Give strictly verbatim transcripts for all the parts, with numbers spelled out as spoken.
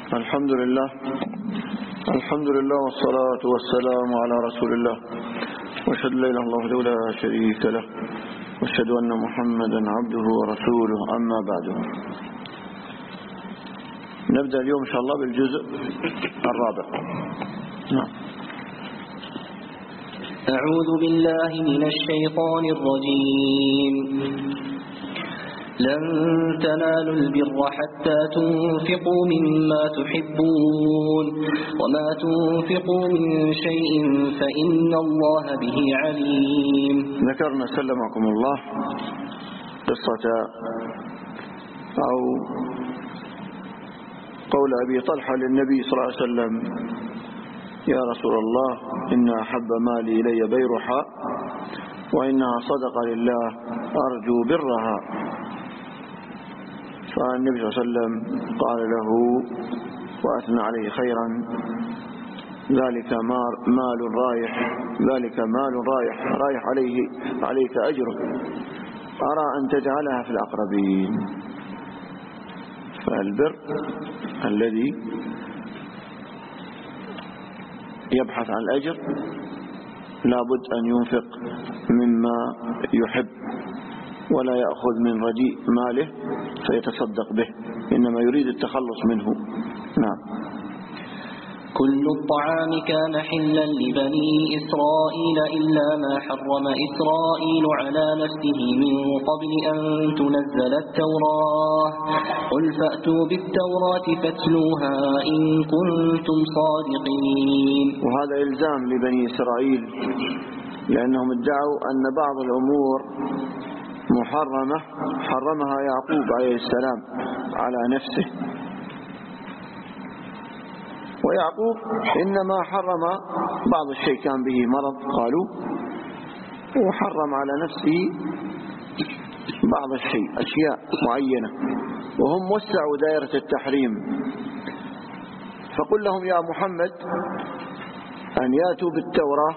الحمد لله الحمد لله والصلاة والسلام على رسول الله وأشهد لا إله إلا الله وحده لا شريك له وأشهد أن محمدا عبده ورسوله. أما بعد، نبدأ اليوم إن شاء الله بالجزء الرابع. نعم. أعوذ بالله من الشيطان الرجيم. لن تنالوا البر حتى تنفقوا مما تحبون وما تنفقوا من شيء فإن الله به عليم. ذكرنا سلمكم الله قصة أو قول أبي طلحة للنبي صلى الله عليه وسلم: يا رسول الله، إن أحب مالي إلي بيرحاء وإنها صدقة لله أرجو برها. فالنبي صلى الله عليه وسلم قال له وأثنى عليه خيرا: ذلك مال رايح ذلك مال رايح رايح عليه عليك أجره، أرى أن تجعلها في الأقربين. فالبر الذي يبحث عن الأجر لابد أن ينفق مما يحب ولا يأخذ من رديء ماله فيتصدق به، إنما يريد التخلص منه. نعم. كل الطعام كان حلا لبني إسرائيل إلا ما حرم إسرائيل على نفسه من قبل أن تنزل التوراة. قل فأتوا بالتوراة فاتلوها إن كنتم صادقين. وهذا إلزام لبني إسرائيل، لأنهم ادعوا أن بعض الأمور محرمة حرمها يعقوب عليه السلام على نفسه، ويعقوب إنما حرم بعض الشيء كان به مرض قالوا، وحرم على نفسه بعض الشيء أشياء معينة، وهم وسعوا دائرة التحريم. فقل لهم يا محمد أن يأتوا بالتوراة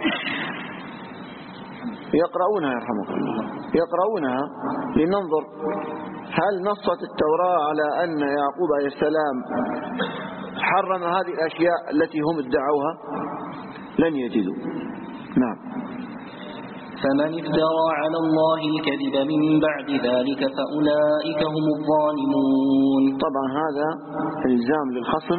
يقرؤونها، يرحمك الله، يقرؤونها لننظر هل نصت التوراة على أن يعقوب عليه السلام حرم هذه الأشياء التي هم ادعوها. لن يجدوا. نعم. فمن افترى على الله الكذب من بعد ذلك فأولئك هم الظالمون. طبعا هذا إلزام للخصم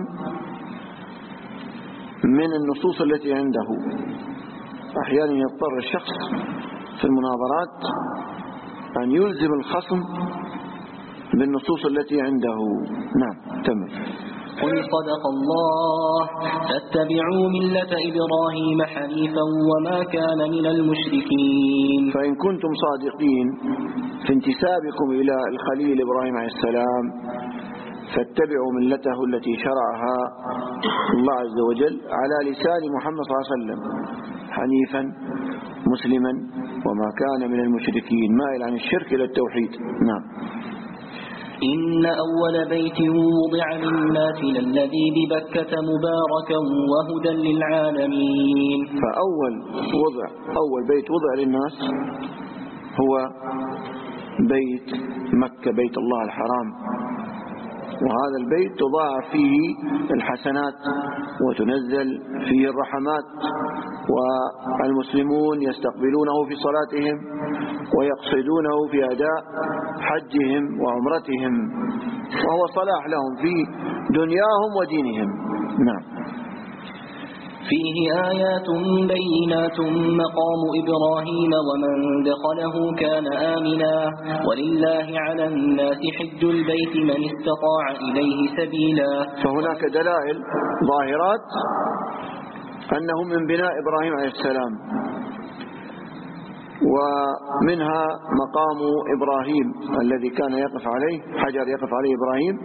من النصوص التي عنده. أحيانا يضطر الشخص في المناظرات أن يلزم الخصم بالنصوص التي عنده. نعم. تمام. قل صدق الله فاتبعوا ملة إبراهيم حنيفا وما كان من المشركين. فإن كنتم صادقين في انتسابكم إلى الخليل إبراهيم عليه السلام فاتبعوا ملته التي شرعها الله عز وجل على لسان محمد صلى الله عليه وسلم حنيفا مسلما وما كان من المشركين، مائل عن الشرك إلى التوحيد. نعم. إن أول بيت وضع للناس للذي ببكة مباركا وهدى للعالمين. فأول وضع أول بيت وضع للناس هو بيت مكة، بيت الله الحرام، وهذا البيت تضاعف فيه الحسنات وتنزل فيه الرحمات، والمسلمون يستقبلونه في صلاتهم ويقصدونه في أداء حجهم وعمرتهم، وهو صلاح لهم في دنياهم ودينهم. نعم. فيه آيات بينات مقام إبراهيم ومن دخله كان آمنا ولله على الناس حج البيت من استطاع إليه سبيلا. فهناك دلائل ظاهرات أنه من بناء إبراهيم عليه السلام، ومنها مقام إبراهيم الذي كان يقف عليه، حجر يقف عليه إبراهيم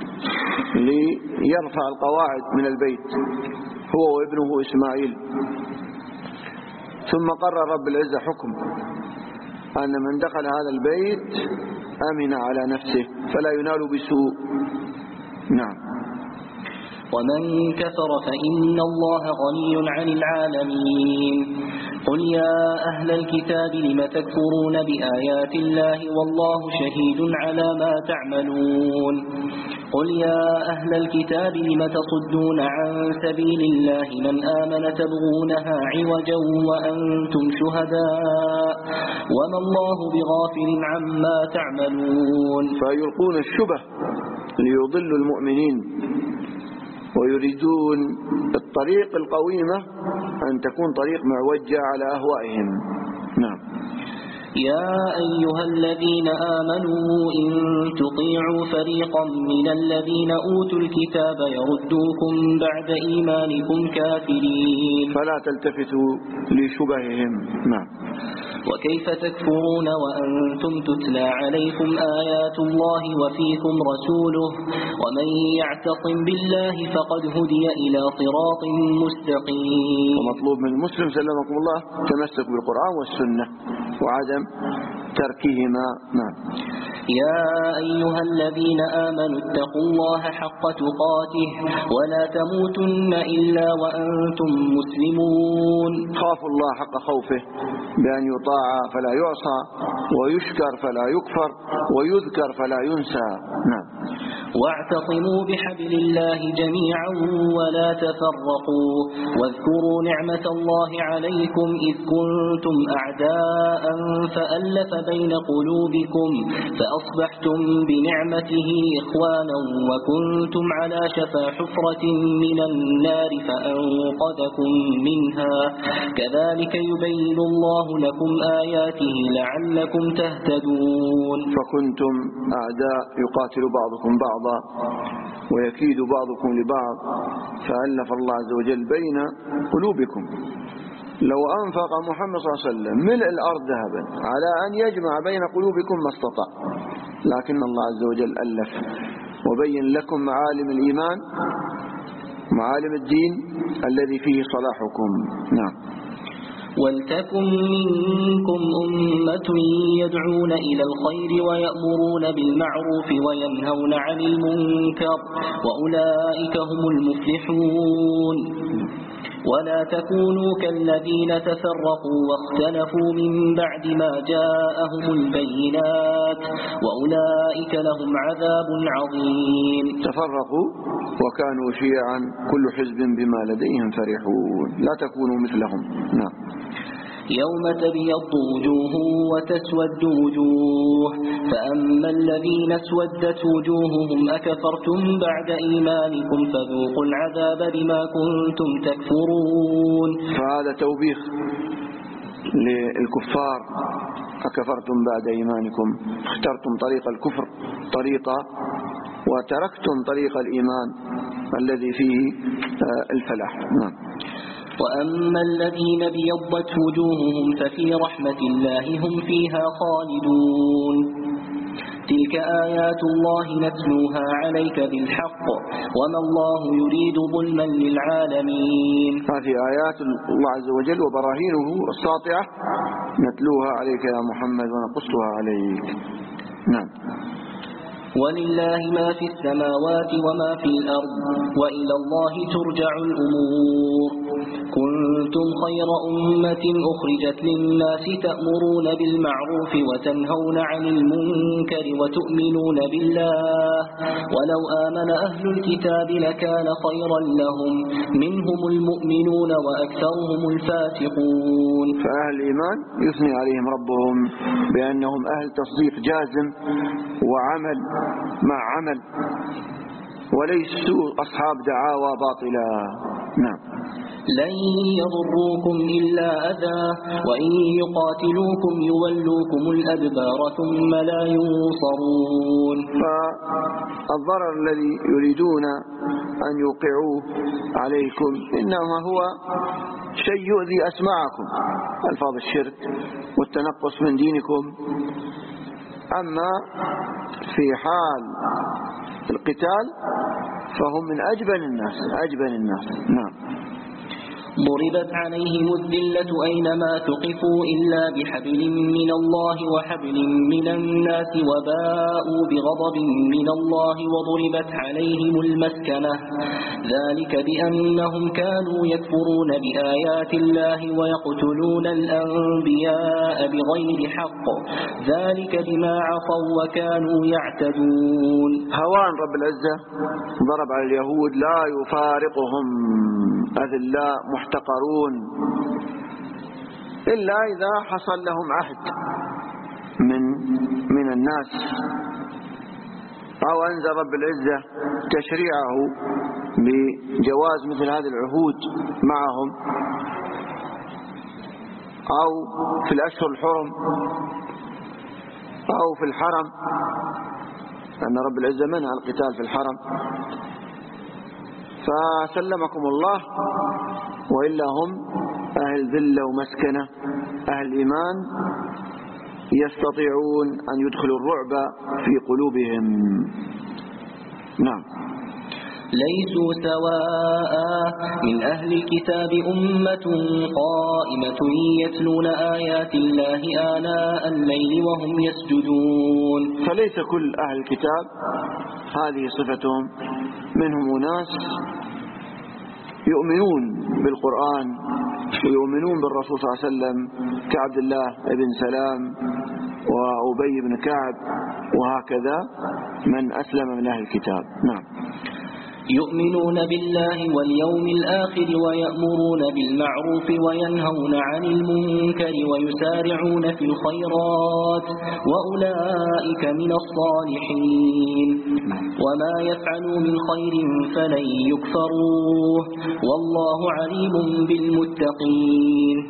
ليرفع القواعد من البيت هو وابنه إسماعيل. ثم قرر رب العزة حكم أن من دخل هذا البيت أمن على نفسه فلا ينال بسوء. نعم. ومن كفر فإن الله غني عن العالمين. قل يا أهل الكتاب لم تكفرون بآيات الله والله شهيد على ما تعملون قل يا أهل الكتاب لم تصدون عن سبيل الله من آمن تبغونها عوجا وأنتم شهداء وما الله بغافل عما تعملون. فيلقون الشبه ليضلوا المؤمنين ويريدون الطريق القويمة أن تكون طريق معوجة على أهوائهم. نعم. يا أيها الذين آمنوا إن تطيعوا فريقا من الذين أوتوا الكتاب يردوكم بعد إيمانكم كافرين. فلا تلتفتوا لشبههم. نعم. وكيف تكفرون وأنتم تتلى عليكم آيات الله وفيكم رسوله ومن يعتصم بالله فقد هدي إلى صراط مستقيم. ومطلوب من المسلم سلمكم الله تمسك بالقرآن والسنة وعدم تركهما. نعم. يا أيها الذين آمنوا اتقوا الله حق تقاته ولا تموتن إلا وأنتم مسلمون. خافوا الله حق خوفه بأن يطاع فلا يعصى ويشكر فلا يكفر ويذكر فلا ينسى. نعم. واعتصموا بحبل الله جميعا ولا تفرقوا واذكروا نعمة الله عليكم إذ كنتم أعداء فألف بين قلوبكم فأصبحتم بنعمته إخوانا وكنتم على شفا حفرة من النار فأنقذكم منها كذلك يبين الله لكم آياته لعلكم تهتدون. فكنتم أعداء يقاتل بعضكم بعضا ويكيد بعضكم لبعض فألف الله عز وجل بين قلوبكم. لو أنفق محمد صلى الله عليه وسلم ملء الأرض ذهبا على أن يجمع بين قلوبكم ما استطاع لكن الله عز وجل ألف وبين لكم معالم الإيمان معالم الدين الذي فيه صلاحكم. نعم. ولتكن منكم أمة يدعون إلى الخير ويأمرون بالمعروف وينهون عن المنكر وأولئك هم المفلحون. ولا تكونوا كالذين تفرقوا واختلفوا من بعد ما جاءهم البينات وأولئك لهم عذاب عظيم. تفرقوا وكانوا شيعا كل حزب بما لديهم فرحون. لا تكونوا مثلهم. نعم. يوم تبيض وجوه وتسود وجوه فأما الذين اسودت وجوههم أكفرتم بعد إيمانكم فذوقوا العذاب بما كنتم تكفرون. فهذا توبيخ للكفار أكفرتم بعد إيمانكم اخترتم طريق الكفر طريقة وتركتم طريق الإيمان الذي فيه الفلاح. نعم. وأما الذين ابيضت وجوههم ففي رحمة الله هم فيها خالدون. تلك آيات الله نتلوها عليك بالحق وما الله يريد ظلما للعالمين. هذه آيات الله عز وجل وبراهينه الساطعة نتلوها عليك يا محمد ونقصها عليك. نعم. ولله ما في السماوات وما في الأرض وإلى الله ترجع الأمور. كنتم خير أمة أخرجت للناس تأمرون بالمعروف وتنهون عن المنكر وتؤمنون بالله ولو آمن أهل الكتاب لكان خيرا لهم منهم المؤمنون وأكثرهم الفاسقون. فأهل الإيمان يثني عليهم ربهم بأنهم أهل تصديق جازم وعمل مع عمل وليسوا أصحاب دعاوى باطلة. نعم. لن يضروكم إلا أذى وإن يقاتلوكم يولوكم الأدبار ثم لا ينصرون. فالضرر الذي يريدون أن يوقعوه عليكم إنما هو شيء يؤذي أسماعكم ألفاظ الشرك والتنقص من دينكم. أما في حال القتال فهم من أجبن الناس أجبن الناس. نعم. ضربت عليهم الذلة أينما ثقفوا إلا بحبل من الله وحبل من الناس وباءوا بغضب من الله وضربت عليهم المسكنة ذلك بأنهم كانوا يكفرون بآيات الله ويقتلون الأنبياء بغير حق ذلك بما عصوا وكانوا يعتدون. هوان رب العزة ضرب على اليهود لا يفارقهم أذلاء محتقرون إلا إذا حصل لهم عهد من من الناس أو أنزل رب العزة تشريعه بجواز مثل هذه العهود معهم أو في الأشهر الحرم أو في الحرم لأن رب العزة منع القتال في الحرم فسلمكم الله، وإلا هم أهل ذلة ومسكنة أهل إيمان يستطيعون أن يدخلوا الرعب في قلوبهم. نعم. ليسوا سواء من أهل الكتاب أمة قائمة يتلون آيات الله آناء الليل وهم يسجدون. فليس كل أهل الكتاب هذه صفتهم، منهم أناس يؤمنون بالقرآن ويؤمنون بالرسول صلى الله عليه وسلم كعبد الله بن سلام وأبي بن كعب وهكذا من أسلم من أهل الكتاب. نعم. يؤمنون بالله واليوم الآخر ويأمرون بالمعروف وينهون عن المنكر ويسارعون في الخيرات وأولئك من الصالحين وما يفعلوا من خير فلن يكفروه والله عليم بالمتقين.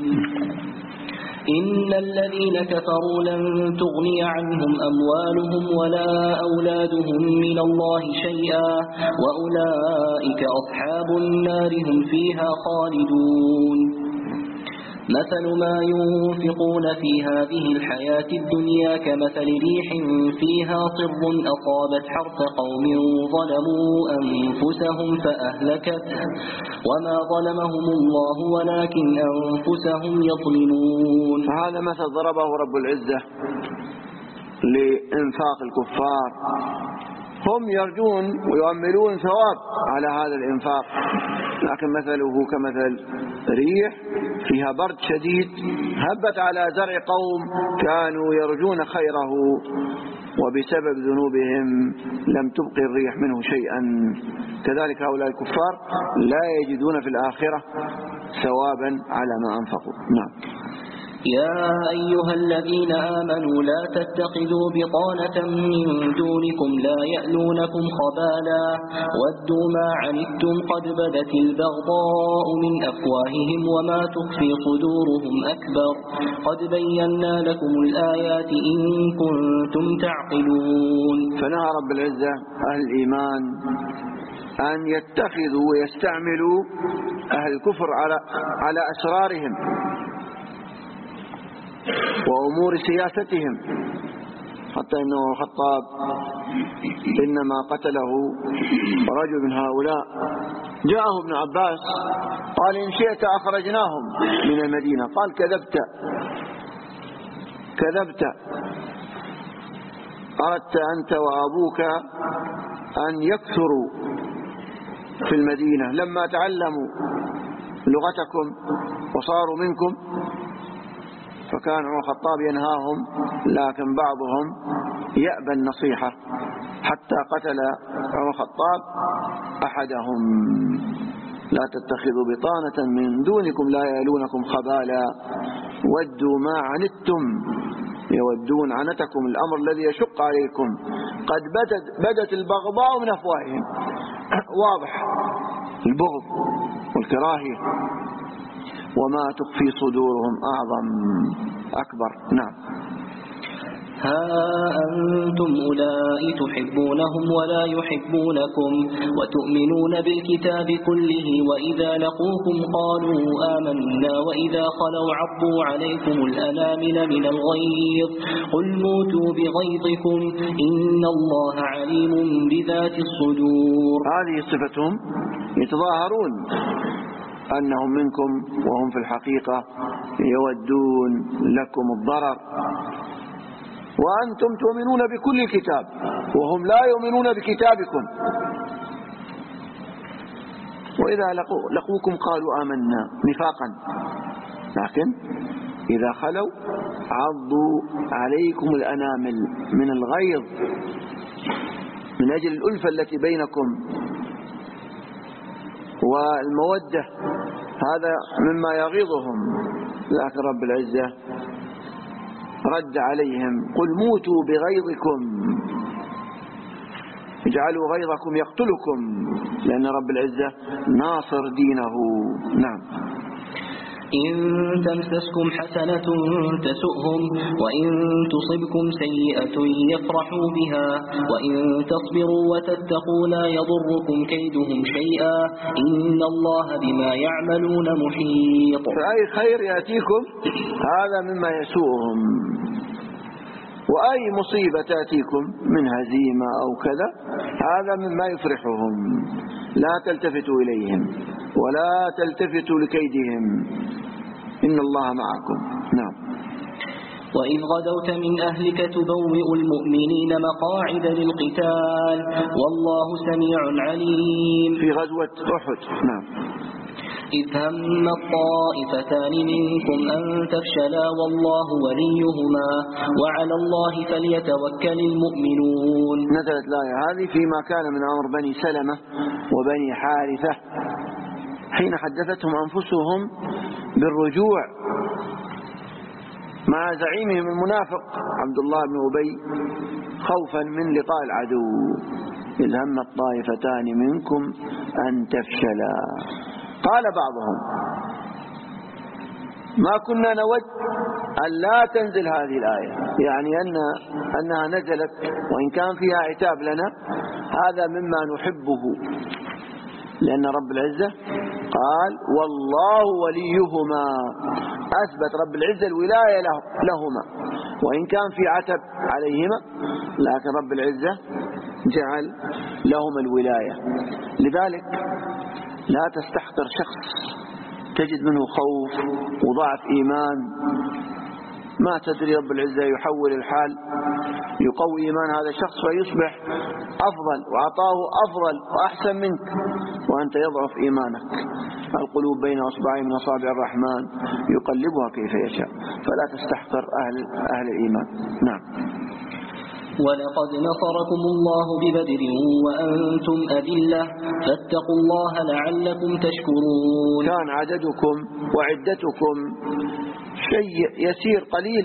إن الذين كفروا لن تغني عنهم أموالهم ولا أولادهم من الله شيئا وأولئك أصحاب النار هم فيها خالدون. مثل ما ينفقون في هذه الحياة الدنيا كمثل ريح فيها صر أصابت حرث قوم ظلموا أنفسهم فأهلكته وما ظلمهم الله ولكن أنفسهم يظلمون. هذا مثل ضربه رب العزة لإنفاق الكفار، هم يرجون ويؤملون ثواب على هذا الإنفاق، لكن مثله كمثل ريح فيها برد شديد هبت على زرع قوم كانوا يرجون خيره وبسبب ذنوبهم لم تبقي الريح منه شيئا. كذلك هؤلاء الكفار لا يجدون في الآخرة ثوابا على ما أنفقوا. نعم. يا أيها الذين آمنوا لا تتخذوا بطانة من دونكم لا يألونكم خبالا ودوا ما عنتم قد بدت البغضاء من أفواههم وما تخفي صدورهم أكبر قد بينا لكم الآيات إن كنتم تعقلون. فنهى رب العزة أهل الإيمان أن يتخذوا ويستعملوا أهل الكفر على على أسرارهم وأمور سياستهم، حتى إنه الخطاب إنما قتله رجل من هؤلاء جاءه ابن عباس قال إن شئت أخرجناهم من المدينة، قال كذبت كذبت أردت أنت وأبوك أن يكثروا في المدينة لما تعلموا لغتكم وصاروا منكم. فكان عمر الخطاب ينهاهم، لكن بعضهم يأبى النصيحة حتى قتل عمر الخطاب أحدهم. لا تتخذوا بطانة من دونكم لا يألونكم خبالا ودوا ما عنتم، يودون عنتكم الأمر الذي يشق عليكم قد بدت, بدت البغضاء من أفواههم، واضح البغض والكراهية وما تخفي صدورهم أعظم أكبر. نعم. ها أنتم أولئك تحبونهم ولا يحبونكم وتؤمنون بالكتاب كله وإذا لقوكم قالوا آمنا وإذا خلوا عضوا عليكم الأنامل من الغيظ قل موتوا بغيظكم إن الله عليم بذات الصدور. هذه صفتهم، يتظاهرون أنهم منكم وهم في الحقيقة يودون لكم الضرر، وأنتم تؤمنون بكل الكتاب وهم لا يؤمنون بكتابكم، وإذا لقوا لقوكم قالوا آمنا نفاقا، لكن إذا خلوا عضوا عليكم الأنامل من الغيظ من أجل الألفة التي بينكم والمودة، هذا مما يغيظهم. لكن رب العزة رد عليهم: قل موتوا بغيظكم، اجعلوا غيظكم يقتلكم، لأن رب العزة ناصر دينه. نعم. إن تمسسكم حسنة تسؤهم وإن تصبكم سيئة يفرحوا بها وإن تصبروا وتتقوا لا يضركم كيدهم شيئا إن الله بما يعملون محيط. فأي خير يأتيكم هذا مما يسوءهم، وأي مصيبة تأتيكم من هزيمة أو كذا هذا مما يفرحهم. لا تلتفتوا إليهم ولا تلتفتوا لكيدهم، إن الله معكم. نعم. وإذ غدوت من أهلك تبوئ المؤمنين مقاعد للقتال والله سميع عليم. في غزوة أحد. نعم. إذ هم الطائفتان منكم أن تفشلا والله وليهما وعلى الله فليتوكل المؤمنون. نزلت الآية هذه فيما كان من أمر بني سلمة وبني حارثة حين حدثتهم أنفسهم بالرجوع مع زعيمهم المنافق عبد الله بن أبي خوفا من لقاء العدو. إذ هم الطائفتان منكم أن تفشلا. قال بعضهم: ما كنا نود أن لا تنزل هذه الآية، يعني أن أنها نزلت وإن كان فيها عتاب لنا هذا مما نحبه، لأن رب العزة قال والله وليهما، أثبت رب العزة الولاية لهما وإن كان في عتب عليهما، لكن رب العزة جعل لهما الولاية. لذلك لا تستحقر شخص تجد منه خوف وضعف إيمان، ما تدري رب العزة يحول الحال يقوي إيمان هذا الشخص فيصبح أفضل وعطاه أفضل وأحسن منك وأنت يضعف إيمانك. القلوب بين أصبعين من أصابع الرحمن يقلبها كيف يشاء، فلا تستحقر أهل, أهل الإيمان. نعم. ولقد نصركم الله ببدر وأنتم أذلة فاتقوا الله لعلكم تشكرون. كان عددكم وعدتكم شيء يسير قليل،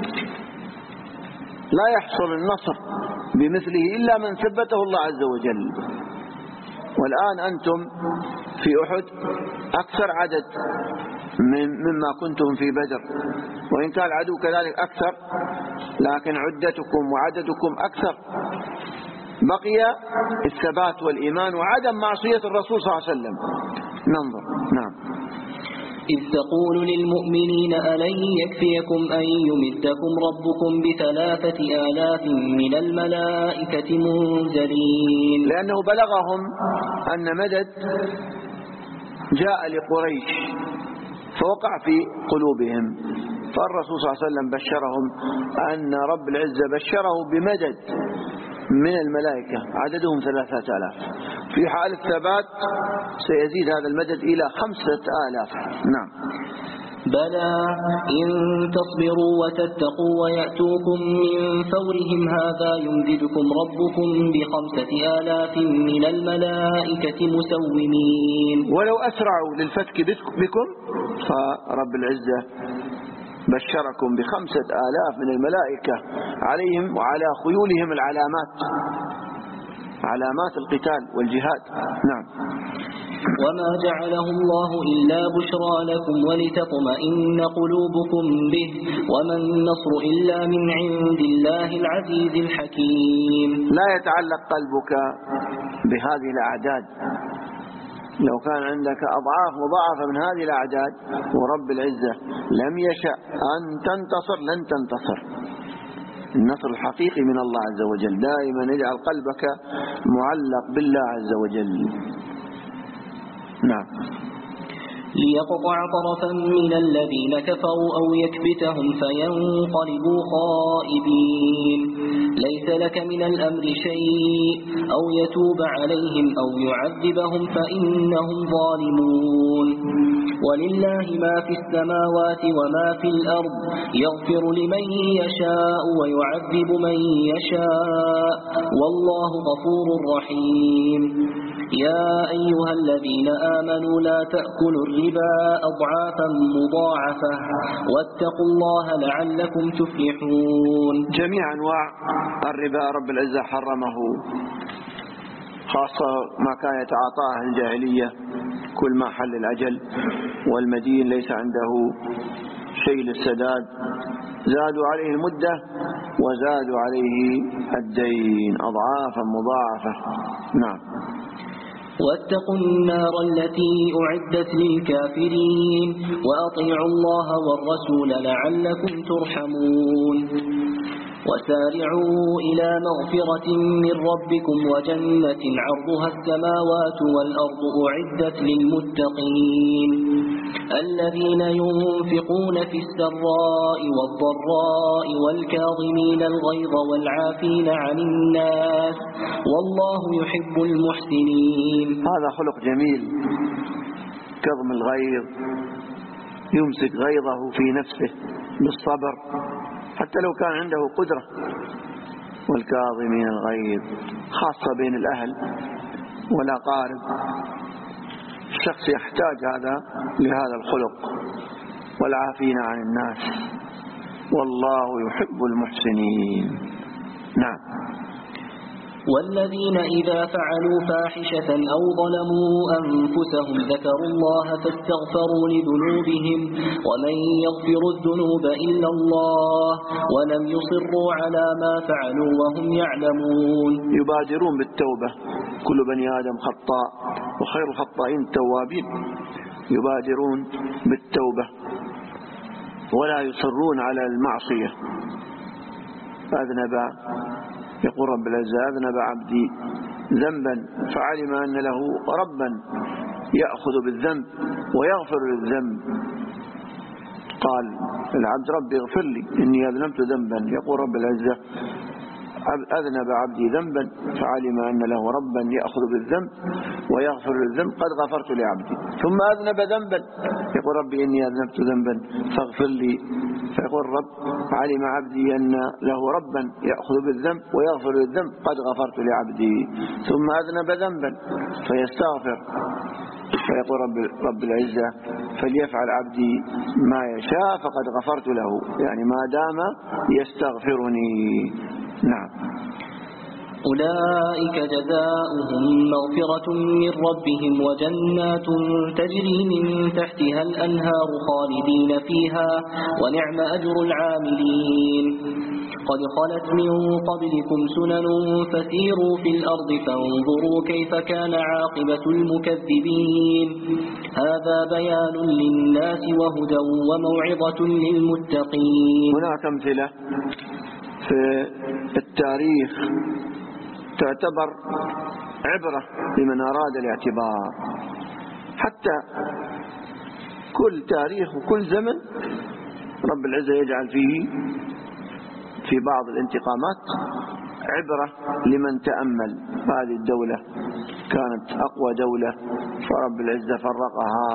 لا يحصل النصر بمثله إلا من ثبته الله عز وجل. والآن أنتم في أحد أكثر عدد مما كنتم في بدر، وإن كان العدو كذلك أكثر لكن عدتكم وعددكم أكثر. بقي الثبات والإيمان وعدم معصية الرسول صلى الله عليه وسلم. ننظر. نعم. إذ تقول للمؤمنين ألن يكفيكم أن يمدكم ربكم بثلاثة آلاف من الملائكة منزلين. لأنه بلغهم أن مدد جاء لقريش فوقع في قلوبهم، فالرسول صلى الله عليه وسلم بشرهم أن رب العزة بشره بمدد من الملائكة عددهم ثلاثة آلاف. في حال الثبات سيزيد هذا المدد إلى خمسة آلاف. نعم. بلى إن تصبروا وتتقوا ويأتوكم من فورهم هذا يمددكم ربكم بخمسة آلاف من الملائكة مسومين. ولو أسرعوا للفتك بكم فرب العزة بشركم بخمسة آلاف من الملائكة عليهم وعلى خيولهم العلامات، علامات القتال والجهاد. نعم. وما جعله الله إلا بشرى لكم ولتطمئن قلوبكم به وما النصر إلا من عند الله العزيز الحكيم. لا يتعلق قلبك بهذه الأعداد، لو كان عندك أضعاف مضاعفة من هذه الأعداد ورب العزة لم يشأ أن تنتصر لن تنتصر. النصر الحقيقي من الله عز وجل. دائما اجعل قلبك معلق بالله عز وجل. نعم. ليقطع طرفا من الذين كفروا أو يكبتهم فينقلبوا خائبين ليس لك من الأمر شيء أو يتوب عليهم أو يعذبهم فإنهم ظالمون ولله ما في السماوات وما في الأرض يغفر لمن يشاء ويعذب من يشاء والله غفور رحيم يا أيها الذين آمنوا لا تأكلوا الربا أضعافا مضاعفة واتقوا الله لعلكم تفلحون. جميع أنواع الربا رب العزة حرمه، خاصة ما كان يتعاطاه الجاهلية، كل ما حل الأجل والمدين ليس عنده شيء للسداد زادوا عليه المدة وزادوا عليه الدين أضعافا مضاعفة. نعم. واتقوا النار التي أعدت للكافرين وأطيعوا الله والرسول لعلكم ترحمون. وسارعوا إلى مغفرة من ربكم وجنة عرضها السماوات والأرض أعدت للمتقين الذين ينفقون في السراء والضراء والكاظمين الغيظ والعافين عن الناس والله يحب المحسنين. هذا خلق جميل، كظم الغيظ، يمسك غيظه في نفسه بالصبر حتى لو كان عنده قدرة، والكاظمين الغيظ خاصة بين الأهل والأقارب. الشخص يحتاج هذا لهذا الخلق، والعافين عن الناس والله يحب المحسنين. نعم. والذين إذا فعلوا فاحشة أو ظلموا أنفسهم ذكروا الله فاستغفروا لذنوبهم ومن يغفر الذنوب إلا الله ولم يصروا على ما فعلوا وهم يعلمون. يبادرون بالتوبة، كل بني آدم خطاء وخير الخطائين التوابين. يبادرون بالتوبة ولا يصرون على المعصية. أذنب، يقول رب العزة أذنب عبدي ذنبا فعلم أن له ربا يأخذ بالذنب ويغفر للذنب. قال العبد ربي اغفر لي إني أذنبت ذنبا. يقول رب العزة أذنب عبدي ذنبا فعلم أن له ربا يأخذ بالذنب ويغفر للذنب قد غفرت لعبدي. ثم أذنب ذنبا يقول ربي إني أذنبت ذنبا فاغفر لي. فيقول رب علم عبدي أن له ربا يأخذ بالذنب ويغفر للذنب قد غفرت لعبدي. ثم أذنب ذنبا فيستغفر فيقول رب, رب العزة فليفعل عبدي ما يشاء فقد غفرت له، يعني ما دام يستغفرني. نعم. أولئك جزاؤهم مغفرة من ربهم وجنات تجري من تحتها الأنهار خالدين فيها ونعم أجر العاملين. قد خلت من قبلكم سنن فسيروا في الأرض فانظروا كيف كان عاقبة المكذبين. هذا بيان للناس وهدى وموعظة للمتقين. هناك أمثلة في التاريخ تعتبر عبرة لمن أراد الاعتبار. حتى كل تاريخ وكل زمن رب العزة يجعل فيه في بعض الانتقامات عبرة لمن تأمل. هذه الدولة كانت أقوى دولة فرب العزة فرقها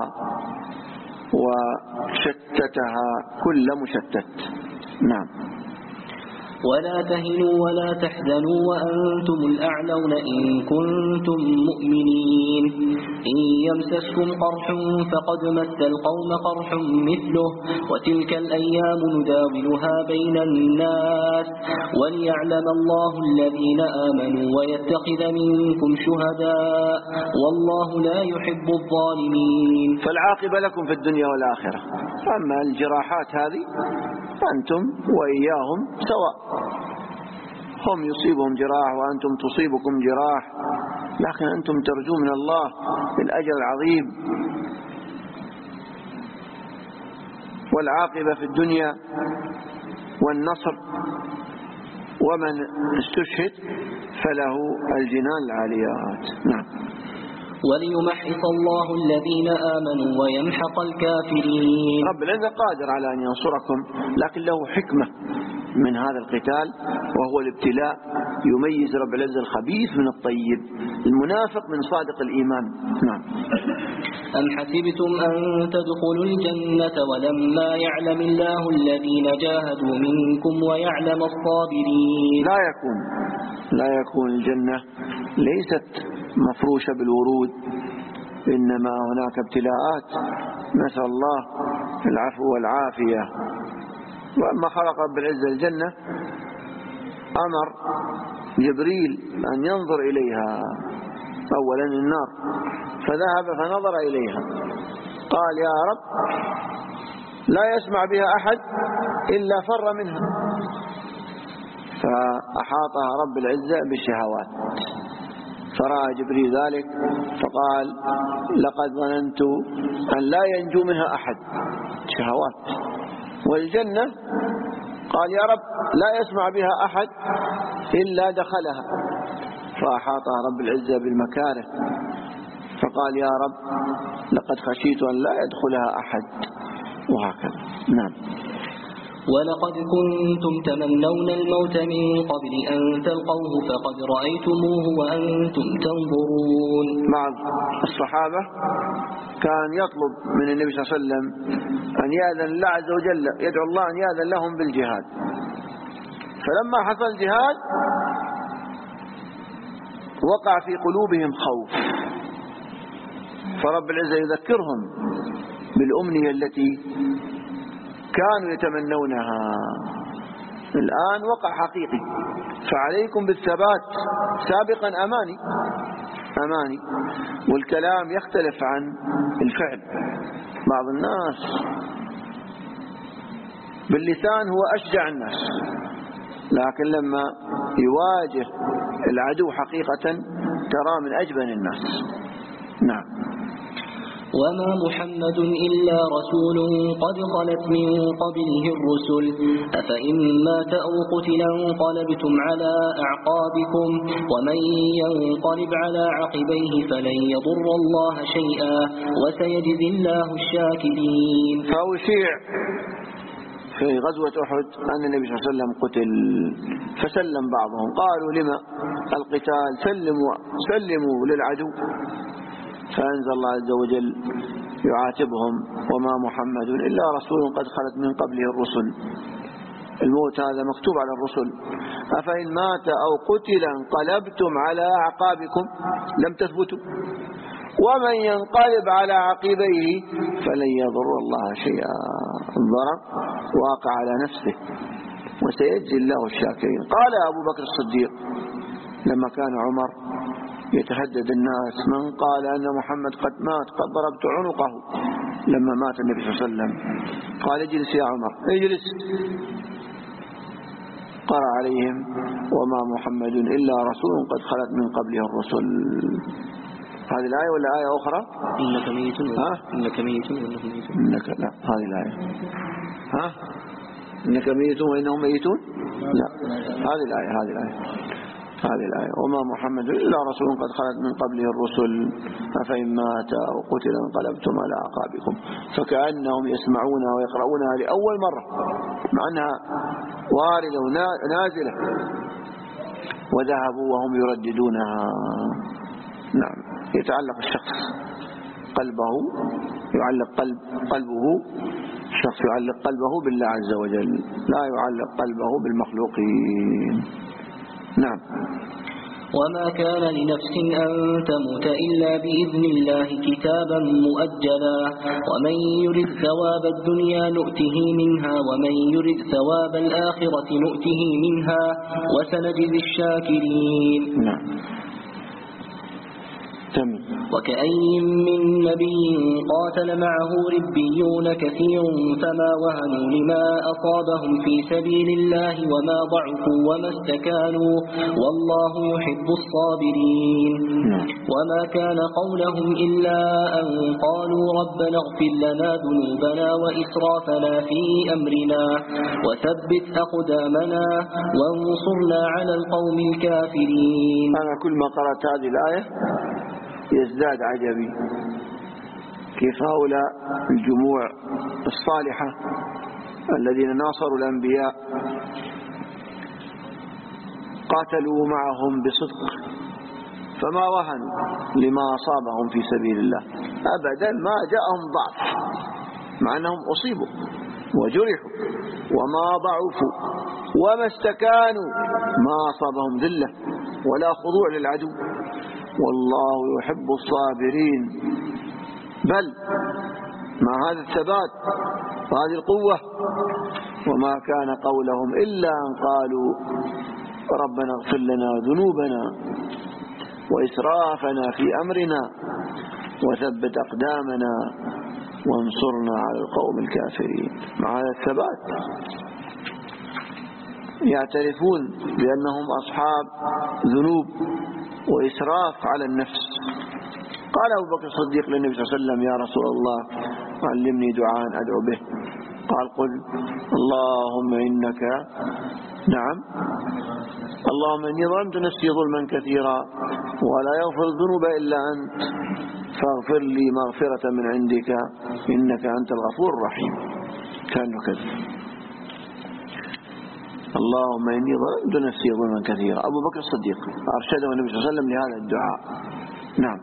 وشتتها كل مشتت. نعم. ولا تهنوا ولا تحزنوا وأنتم الأعلون إن كنتم مؤمنين. إن يمسسكم قرح فقد مس القوم قرح مثله وتلك الأيام نداولها بين الناس وليعلم الله الذين آمنوا ويتخذ منكم شهداء والله لا يحب الظالمين. فالعاقبة لكم في الدنيا والآخرة. أما الجراحات هذه أنتم وإياهم سواء، هم يصيبهم جراح وأنتم تصيبكم جراح، لكن أنتم ترجون من الله الأجر العظيم. والعاقبة في الدنيا والنصر، ومن استشهد فله الجنان العاليات. نعم. وليمحص الله الذين آمنوا ويمحق الكافرين. رب العزة قادر على أن ينصركم، لكن له حكمة من هذا القتال، وهو الابتلاء. يميز رب العزة الخبيث من الطيب، المنافق من صادق الإيمان. نعم. أم حسبتم أن تدخلوا الجنة ولما يعلم الله الذين جاهدوا منكم ويعلم الصابرين. لا يكون لا يكون الجنة ليست مفروشة بالورود، إنما هناك ابتلاءات، نسأل الله العفو والعافية. وأما خلق رب العزة الجنة أمر جبريل أن ينظر إليها أولا النار، فذهب فنظر إليها قال يا رب لا يسمع بها أحد إلا فر منها، فأحاطها رب العزة بالشهوات، فرأى جبريل ذلك فقال لقد ظننت أن لا ينجو منها أحد، شهوات. والجنة قال يا رب لا يسمع بها أحد إلا دخلها، فأحاطها رب العزة بالمكاره، فقال يا رب لقد خشيت أن لا يدخلها أحد، وهكذا. نعم. ولقد كنتم تمنون الموت من قبل أن تلقوه فقد رأيتموه وأنتم تنظرون. بعض الصحابة كان يطلب من النبي صلى الله عليه وسلم أن يأذن الله عز وجل، يدعو الله أن يأذن لهم بالجهاد، فلما حصل الجهاد وقع في قلوبهم خوف، فرب العزة يذكرهم بالأمنية التي كانوا يتمنونها، الآن وقع حقيقي، فعليكم بالثبات. سابقا أماني أماني والكلام يختلف عن الفعل. بعض الناس باللسان هو أشجع الناس، لكن لما يواجه العدو حقيقة ترى من أجبن الناس. نعم. وما محمد إلا رسول قد خلت من قبله الرسل أفإن مات أو قتل انقلبتم على أعقابكم ومن ينقلب على عقبيه فلن يضر الله شيئا وسيجزي الله الشاكرين. فأشيع في غزوة أحد أن النبي صلى الله عليه وسلم قتل، فسلم بعضهم، قالوا لما القتال، سلموا سلموا للعدو، فأنزل الله عز وجل يعاتبهم وما محمد إلا رسول قد خلت من قبله الرسل. الموت هذا مكتوب على الرسل. أفإن مات أو قتل انقلبتم على أعقابكم، لم تثبتوا، ومن ينقلب على عقبيه فلن يضر الله شيئا. الضرر واقع على نفسه وسيجزي الله الشاكرين. قال أبو بكر الصديق لما كان عمر يتهدد الناس من قال أن محمد قد مات قد ضربت عنقه، لما مات النبي صلى الله عليه وسلم قال اجلس يا عمر اجلس، قرأ عليهم وما محمد إلا رسول قد خلت من قبله الرسل. هذه الآية ولا آية أخرى؟ إنك ميت ها؟ إنك ميت وإنهم ميتون. إنك لا، هذه الآية. ها؟ إنك ميت وإنهم ميتون؟ لا، هذه الآية هذه الآية هذه الآية وما محمد إلا رسول قد خلت من قبله الرسل أفإن مات أو قتل انقلبتم على أعقابكم. فكأنهم يسمعونها ويقرؤونها لأول مرة، مع أنها واردة ونازلة، وذهبوا وهم يرددونها. نعم. يتعلق الشخص قلبه يعلق قلب قلبه الشخص يعلق قلبه بالله عز وجل، لا يعلق قلبه بالمخلوقين. نعم. وما كان لنفس أن تموت إلا بإذن الله كتابا مؤجلا ومن يرد ثواب الدنيا نؤته منها ومن يرد ثواب الآخرة نؤته منها وسنجزي الشاكرين. نعم. وكأي من نبي قاتل معه ربيون كثير فما وهنوا لما أصابهم في سبيل الله وما ضعفوا وما استكانوا والله يحب الصابرين. وما كان قولهم إلا أن قالوا ربنا اغفر لنا ذنوبنا وإسرافنا في أمرنا وثبت أقدامنا وانصرنا على القوم الكافرين. أنا كل ما قرأت هذه الآية يزداد عجبي كيف هؤلاء الجموع الصالحة الذين ناصروا الأنبياء قاتلوا معهم بصدق فما وهنوا لما أصابهم في سبيل الله أبدا، ما جاءهم ضعف مع أنهم أصيبوا وجرحوا وما ضعفوا وما استكانوا، ما أصابهم ذلة ولا خضوع للعدو، والله يحب الصابرين. بل مع هذا الثبات وهذه القوة وما كان قولهم إلا أن قالوا ربنا اغفر لنا ذنوبنا وإسرافنا في أمرنا وثبت أقدامنا وانصرنا على القوم الكافرين. مع هذا الثبات يعترفون بأنهم أصحاب ذنوب وإسراف على النفس. قال أبو بكر الصديق للنبي صلى الله عليه وسلم: يا رسول الله علمني دعاء أدعو به. قال: قل اللهم إنك نعم اللهم إني ظلمت نفسي ظلما كثيرا ولا يغفر الذنوب إلا أنت فاغفر لي مغفرة من عندك إنك أنت الغفور الرحيم. كانوا كذا: اللهم إني ظلمت نفسي ظلما كثيرا. أبو بكر الصديق أرشده النبي صلى الله عليه وسلم لهذا الدعاء. نعم.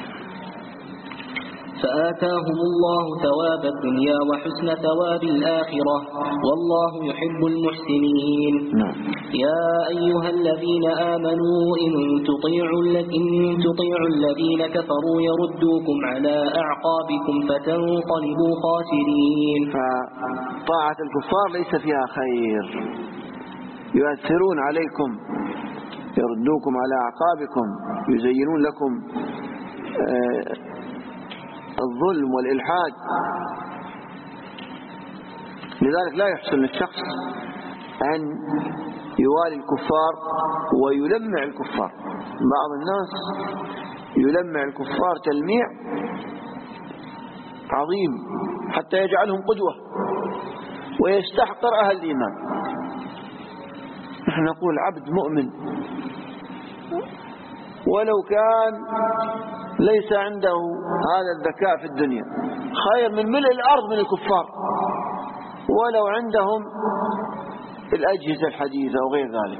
فآتاهم الله ثواب الدنيا وحسن ثواب الآخرة والله يحب المحسنين. نعم. يا أيها الذين آمنوا إن تطيعوا إن تطيعوا الذين كفروا يردوكم على أعقابكم فتنقلبوا خاسرين. فطاعة الكفار ليس فيها خير، يؤثرون عليكم، يردوكم على أعقابكم، يزينون لكم آه الظلم والإلحاد. لذلك لا يحسن للشخص أن يوالي الكفار ويلمع الكفار. بعض الناس يلمع الكفار تلميع عظيم حتى يجعلهم قدوة ويستحقر أهل الإيمان. نحن نقول عبد مؤمن ولو كان ليس عنده هذا الذكاء في الدنيا خير من ملء الأرض من الكفار، ولو عندهم الأجهزة الحديثة وغير ذلك.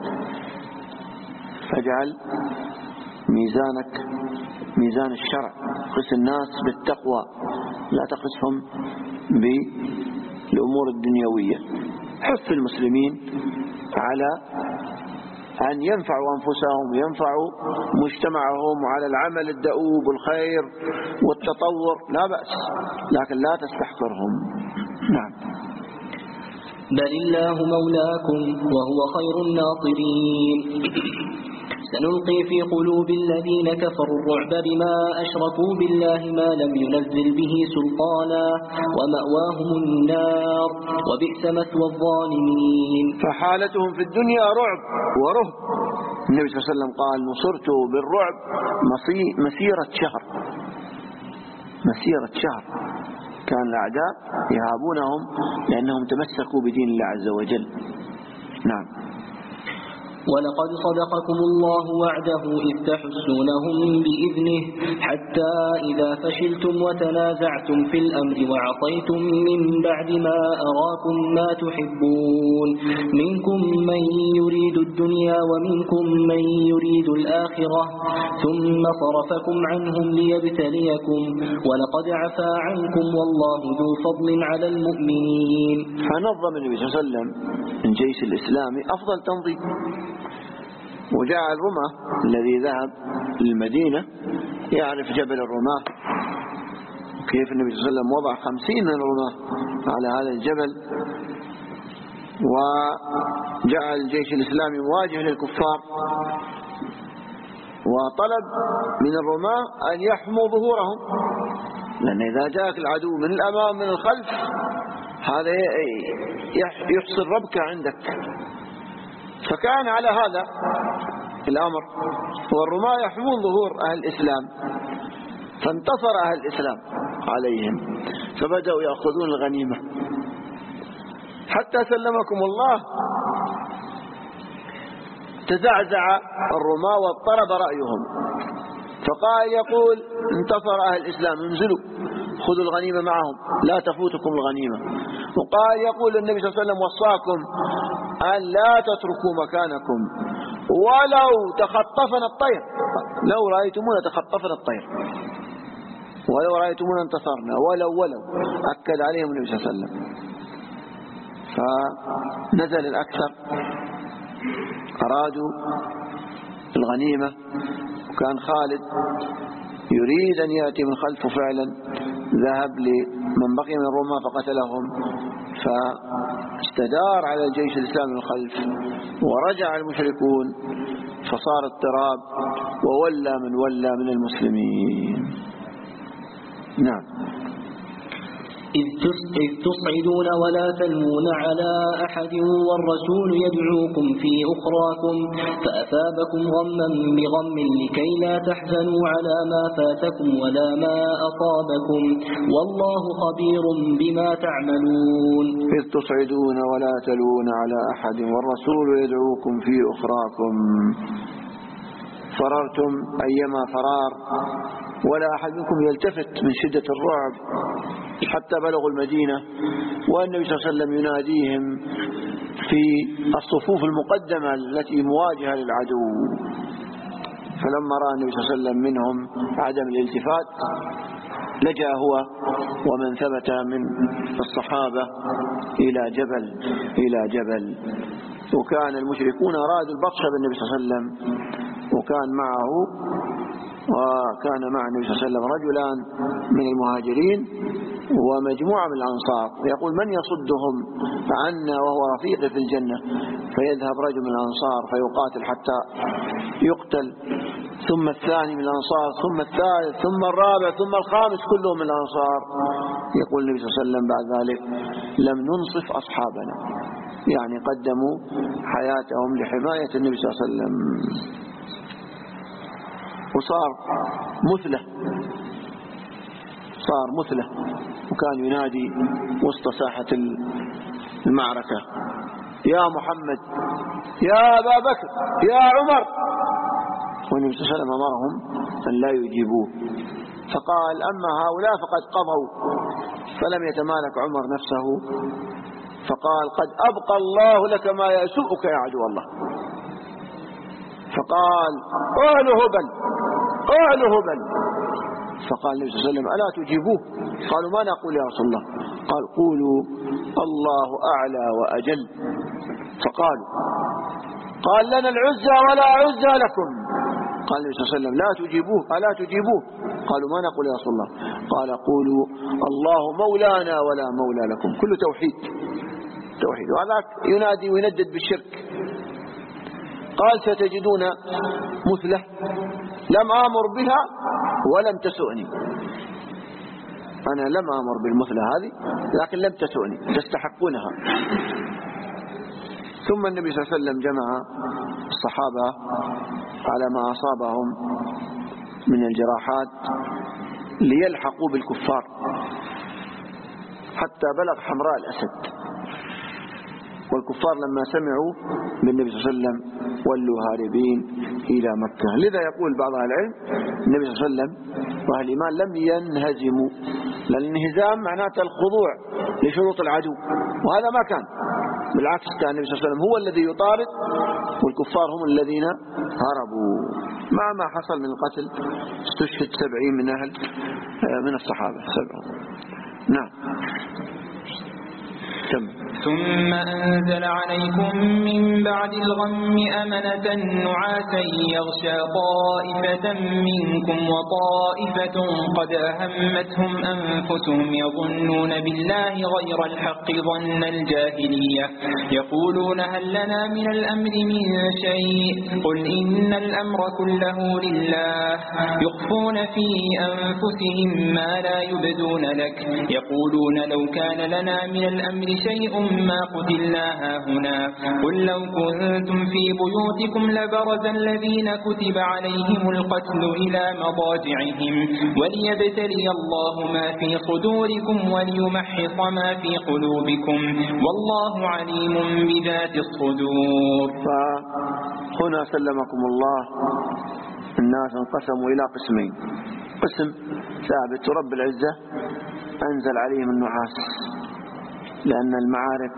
فاجعل ميزانك ميزان الشرع، قس الناس بالتقوى لا تقسهم بالأمور الدنيوية. حث المسلمين على أن ينفعوا أنفسهم وينفعوا مجتمعهم على العمل الدؤوب والخير والتطور، لا بأس، لكن لا تستحقرهم. نعم. بل الله مولاكم وهو خير الناصرين. سنلقي في قلوب الذين كفروا الرعب بما أشركوا بالله ما لم ينزل به سلطانا ومأواهم النار وبئس مثوى الظالمين. فحالتهم في الدنيا رعب ورهب. النبي صلى الله عليه وسلم قال: نصرت بالرعب مسيرة شهر. مسيرة شهر كان الأعداء يهابونهم لأنهم تمسكوا بدين الله عز وجل. نعم. ولقد صدقكم الله وعده إذ تحسونهم بإذنه حتى إذا فشلتم وتنازعتم في الأمر وعصيتم من بعد ما أراكم ما تحبون منكم من يريد الدنيا ومنكم من يريد الآخرة ثم صرفكم عنهم ليبتليكم ولقد عفا عنكم والله ذو فضل على المؤمنين. فنظم النبي صلى الله عليه وسلم الجيش الإسلامي أفضل تنظيم، وجاء الرماة الذي ذهب للمدينة يعرف جبل الرماة كيف النبي صلى الله عليه وسلم وضع خمسين من الرماة على هذا الجبل، وجعل الجيش الإسلامي مواجه للكفار، وطلب من الرماة أن يحموا ظهورهم، لأن إذا جاءك العدو من الأمام من الخلف هذا يحصل ربكة عندك. فكان على هذا الأمر، والرماة يحمون ظهور أهل الإسلام، فانتصر أهل الإسلام عليهم فبدأوا يأخذون الغنيمة حتى سلمكم الله تزعزع الرماة واضطرب رأيهم، فقال يقول انتصر أهل الإسلام انزلوا خذوا الغنيمة معهم لا تفوتكم الغنيمة. وقال يقول النبي صلى الله عليه وسلم وصاكم أن لا تتركوا مكانكم ولو تخطفنا الطير، لو رأيتمونا تخطفنا الطير ولو رأيتمونا انتصرنا ولو ولو أكد عليهم النبي صلى الله عليه وسلم. فنزل الأكثر أرادوا الغنيمة، وكان خالد يريد أن يأتي من خلفه فعلا، ذهب لمن بقي من الرومان فقتلهم، فاستدار على الجيش الإسلامي من الخلف ورجع المشركون فصار اضطراب وولى من ولى من المسلمين. نعم. إذ تصعدون ولا تلوون على أحد والرسول يدعوكم في أخراكم فأثابكم غما بغم لكي لا تحزنوا على ما فاتكم ولا ما أصابكم والله خبير بما تعملون. إذ تصعدون ولا تلوون على أحد والرسول يدعوكم في أخراكم، فررتم أيما فرار ولا أحد منكم يلتفت من شدة الرعب حتى بلغوا المدينة، والنبي صلى الله عليه وسلم يناديهم في الصفوف المقدمة التي مواجهة للعدو. فلما رأى النبي صلى الله عليه وسلم منهم عدم الالتفات لجأ هو ومن ثبت من الصحابة إلى جبل إلى جبل وكان المشركون أرادوا البطش بالنبي صلى الله عليه وسلم، وكان معه وكان مع النبي صلى الله عليه وسلم رجلان من المهاجرين ومجموعة من الأنصار، يقول من يصدهم عنا وهو رفيقي في الجنة، فيذهب رجل من الأنصار فيقاتل حتى يقتل، ثم الثاني من الأنصار ثم الثالث ثم الرابع ثم الخامس كلهم من الأنصار. يقول النبي صلى الله عليه وسلم بعد ذلك لم ننصف أصحابنا، يعني قدموا حياتهم لحماية النبي صلى الله عليه وسلم. وصار مثلة صار مثلة وكان ينادي وسط ساحة المعركة يا محمد يا أبا بكر يا عمر، والنبي صلى الله عليه وسلم أمرهم أن لا يجيبوه، فقال أما هؤلاء فقد قضوا، فلم يتمالك عمر نفسه فقال قد أبقى الله لك ما يسوءك يا عدو الله، فقال أهل هبل أهل هبل، فقال النبي صلى الله عليه وسلم ألا تجيبوه؟ قالوا ما نقول يا رسول الله؟ قال قولوا الله أعلى وأجل، فقالوا قال لنا العزة ولا عزة لكم، قال النبي صلى الله عليه وسلم لا تجيبوه ألا تجيبوه؟ قالوا ما نقول يا رسول الله؟ قال قولوا الله مولانا ولا مولى لكم، كله توحيد توحيد، وهذاك ينادي ويندد بالشرك. قال ستجدون مثلة لم آمر بها ولم تسؤني، أنا لم آمر بالمثلة هذه لكن لم تسؤني تستحقونها. ثم النبي صلى الله عليه وسلم جمع الصحابة على ما أصابهم من الجراحات ليلحقوا بالكفار حتى بلغ حمراء الأسد، والكفار لما سمعوا بالنبي صلى الله عليه وسلم ولوا هاربين إلى مكة. لذا يقول بعض أهل العلم النبي صلى الله عليه وسلم وأهل الإيمان لم ينهزموا، لأن الانهزام معناته الخضوع لشروط العدو، وهذا ما كان، بالعكس كان النبي صلى الله عليه وسلم هو الذي يطارد والكفار هم الذين هربوا. مع ما حصل من القتل استشهد سبعين من أهل من الصحابة سبعة. نعم. ثم أنزل عليكم من بعد الغم أمنة نعاسا يغشى طائفة منكم وطائفة قد أهمتهم أنفسهم يظنون بالله غير الحق ظن الجاهلية يقولون هل لنا من الأمر من شيء قل إن الأمر كله لله يخفون في أنفسهم ما لا يبدون لك يقولون لو كان لنا من الأمر شيء ما قتلنا هنا قل لو كنتم في بيوتكم لبرز الذين كتب عليهم القتل إلى مضاجعهم وليبتلي الله ما في صدوركم وليمحص ما في قلوبكم والله عليم بذات الصدور. فهنا سلمكم الله الناس انقسموا إلى قسمين. قسم ثابت رب العزة أنزل عليهم النعاس، لأن المعارك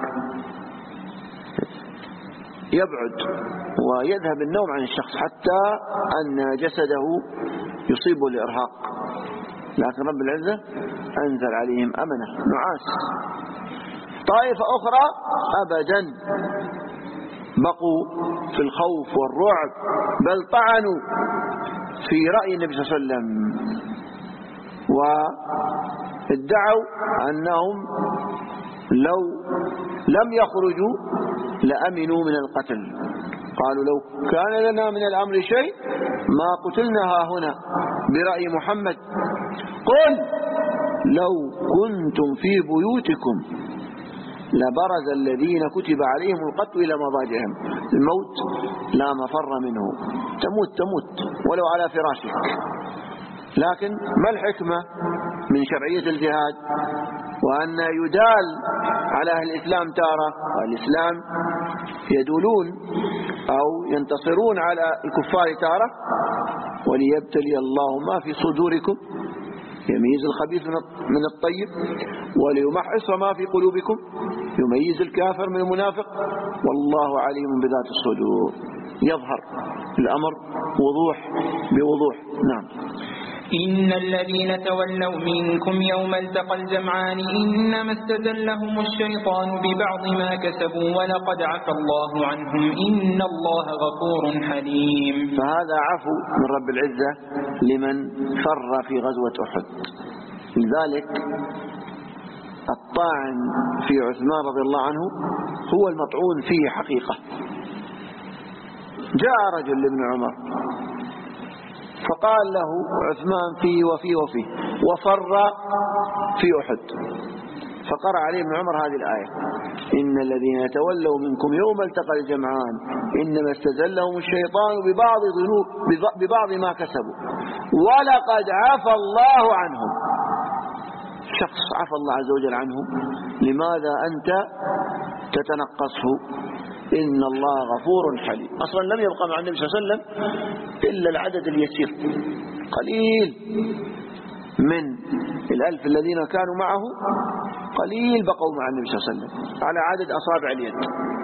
يبعد ويذهب النوم عن الشخص حتى أن جسده يصيبه الإرهاق، لكن رب العزة أنزل عليهم أمنة نعاس. طائفة أخرى أبدا بقوا في الخوف والرعب، بل طعنوا في رأي النبي صلى الله عليه وسلم وادعوا أنهم لو لم يخرجوا لأمنوا من القتل. قالوا لو كان لنا من الأمر شيء ما قتلنا هنا برأي محمد. قل لو كنتم في بيوتكم لبرز الذين كتب عليهم القتل إلى مضاجعهم. الموت لا مفر منه، تموت تموت ولو على فراشك. لكن ما الحكمة من شرعية الجهاد وأن يدال على أهل الإسلام تارة والإسلام يدولون أو ينتصرون على الكفار تارة؟ وليبتلي الله ما في صدوركم يميز الخبيث من الطيب وليمحص ما في قلوبكم يميز الكافر من المنافق والله عليم بذات الصدور. يظهر الأمر وضوح بوضوح. نعم. إن الذين تولوا منكم يوم التقى الجمعان إنما استزلهم الشيطان ببعض ما كسبوا ولقد عفى الله عنهم إن الله غفور حليم. فهذا عفو من رب العزة لمن فر في غزوة أحد. لذلك الطاعن في عثمان رضي الله عنه هو المطعون فيه حقيقة. جاء رجل لابن عمر فقال له عثمان فيه وفيه وفيه وفر في أحد، فقرأ عليه ابن عمر هذه الآية: إن الذين يتولوا منكم يوم التقى الجمعان إنما استزلهم الشيطان ببعض ذنوب ببعض ما كسبوا ولقد عفى الله عنهم. شخص عفى الله عز وجل عنه، لماذا أنت تتنقصه؟ إن الله غفور حليم. أصلا لم يبقى مع النبي صلى الله عليه وسلم إلا العدد اليسير قليل من الألف الذين كانوا معه، قليل بقوا مع النبي صلى الله عليه وسلم على عدد أصابع اليد.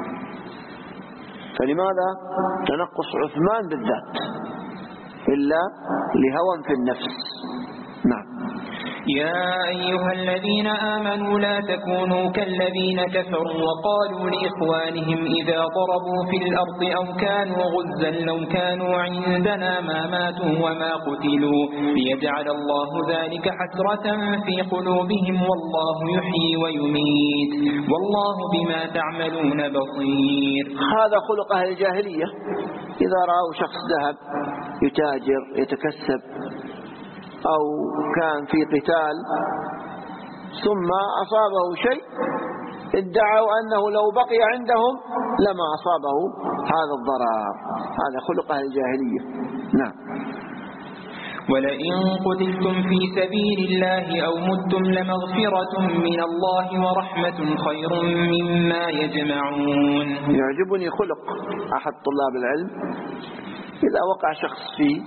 فلماذا تنقص عثمان بالذات؟ إلا لهوى في النفس. نعم. يا أيها الذين آمنوا لا تكونوا كالذين كفروا وقالوا لإخوانهم إذا ضربوا في الأرض أو كانوا غزا لو كانوا عندنا ما ماتوا وما قتلوا ليجعل الله ذلك حسرة في قلوبهم والله يحيي ويميت والله بما تعملون بصير. هذا خلق أهل الجاهلية، إذا رأوا شخص ذهب يتاجر يتكسب أو كان في قتال ثم أصابه شيء ادعوا أنه لو بقي عندهم لما أصابه هذا الضرر. هذا خلق أهل الجاهلية. نعم. ولئن قتلتم في سبيل الله أو متم لمغفرة من الله ورحمة خير مما يجمعون. يعجبني خلق أحد طلاب العلم، إذا وقع شخص في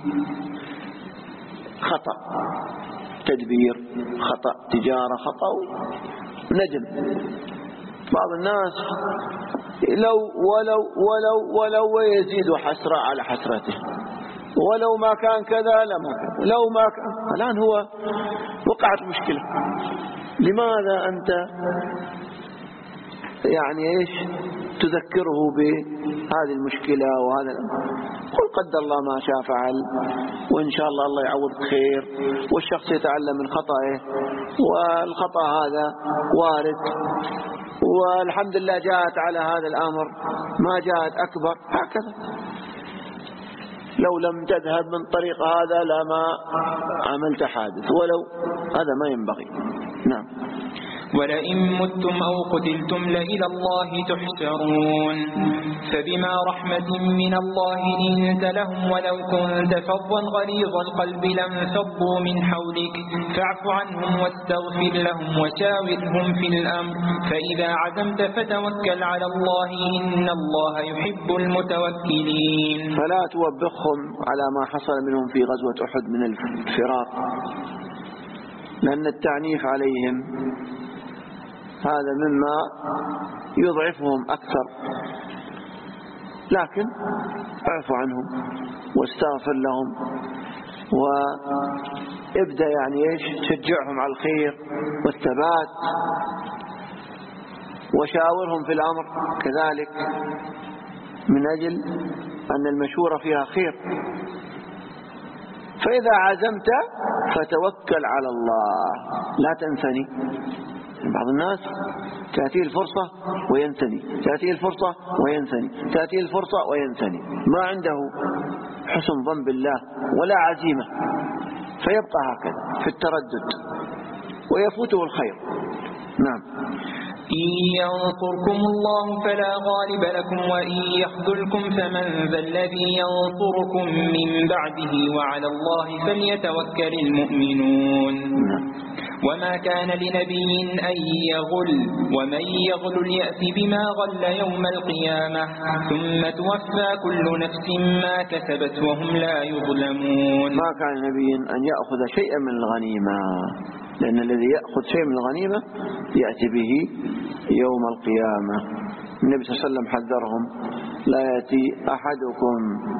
خطأ تدبير، خطأ تجارة، خطأ ندم، بعض الناس لو ولو ولو ولو ويزيد حسرة على حسرته، ولو ما كان كذا لما كان، لو ما كان. الآن هو وقعت مشكلة، لماذا أنت يعني إيش تذكره بهذه المشكلة وهذا الأمر؟ قل قدر الله ما شاء فعل، وإن شاء الله الله يعوضك خير، والشخص يتعلم من خطأه، والخطأ هذا وارد، والحمد لله جاءت على هذا الأمر، ما جاءت أكبر. هكذا لو لم تذهب من طريق هذا لما عملت حادث، ولو هذا ما ينبغي. نعم. ولئن متم أو قتلتم لإلى الله تحشرون فبما رحمة من الله لنت لهم ولو كنت فظا غليظ القلب لانفضوا من حولك فاعف عنهم واستغفر لهم وشاورهم في الأمر فإذا عزمت فتوكل على الله إن الله يحب المتوكلين. فلا توبخهم على ما حصل منهم في غزوة أحد من الفرار، لأن التعنيف عليهم هذا مما يضعفهم أكثر، لكن اعف عنهم واستغفر لهم وابدأ يعني ايش تشجعهم على الخير والثبات، وشاورهم في الأمر كذلك من أجل أن المشورة فيها خير. فإذا عزمت فتوكل على الله لا تنثني. بعض الناس تأتيه الفرصة وينثني، تأتيه الفرصة وينثني، تأتيه الفرصة وينثني، ما عنده حسن ظن بالله ولا عزيمة، فيبقى هكذا في التردد ويفوته الخير. نعم. إن ينصركم الله فلا غالب لكم وإن يخذلكم فمن ذا الذي ينصركم من بعده وعلى الله فليتوكل المؤمنون. وما كان لنبي أن يغل ومن يغل يأت بما غل يوم القيامة ثم توفى كل نفس ما كسبت وهم لا يظلمون. ما كان لنبي أن يأخذ شيئا من الغنيمة، لأن الذي يأخذ شيء من الغنيمة يأتي به يوم القيامة. النبي صلى الله عليه وسلم حذرهم: لا يأتي أحدكم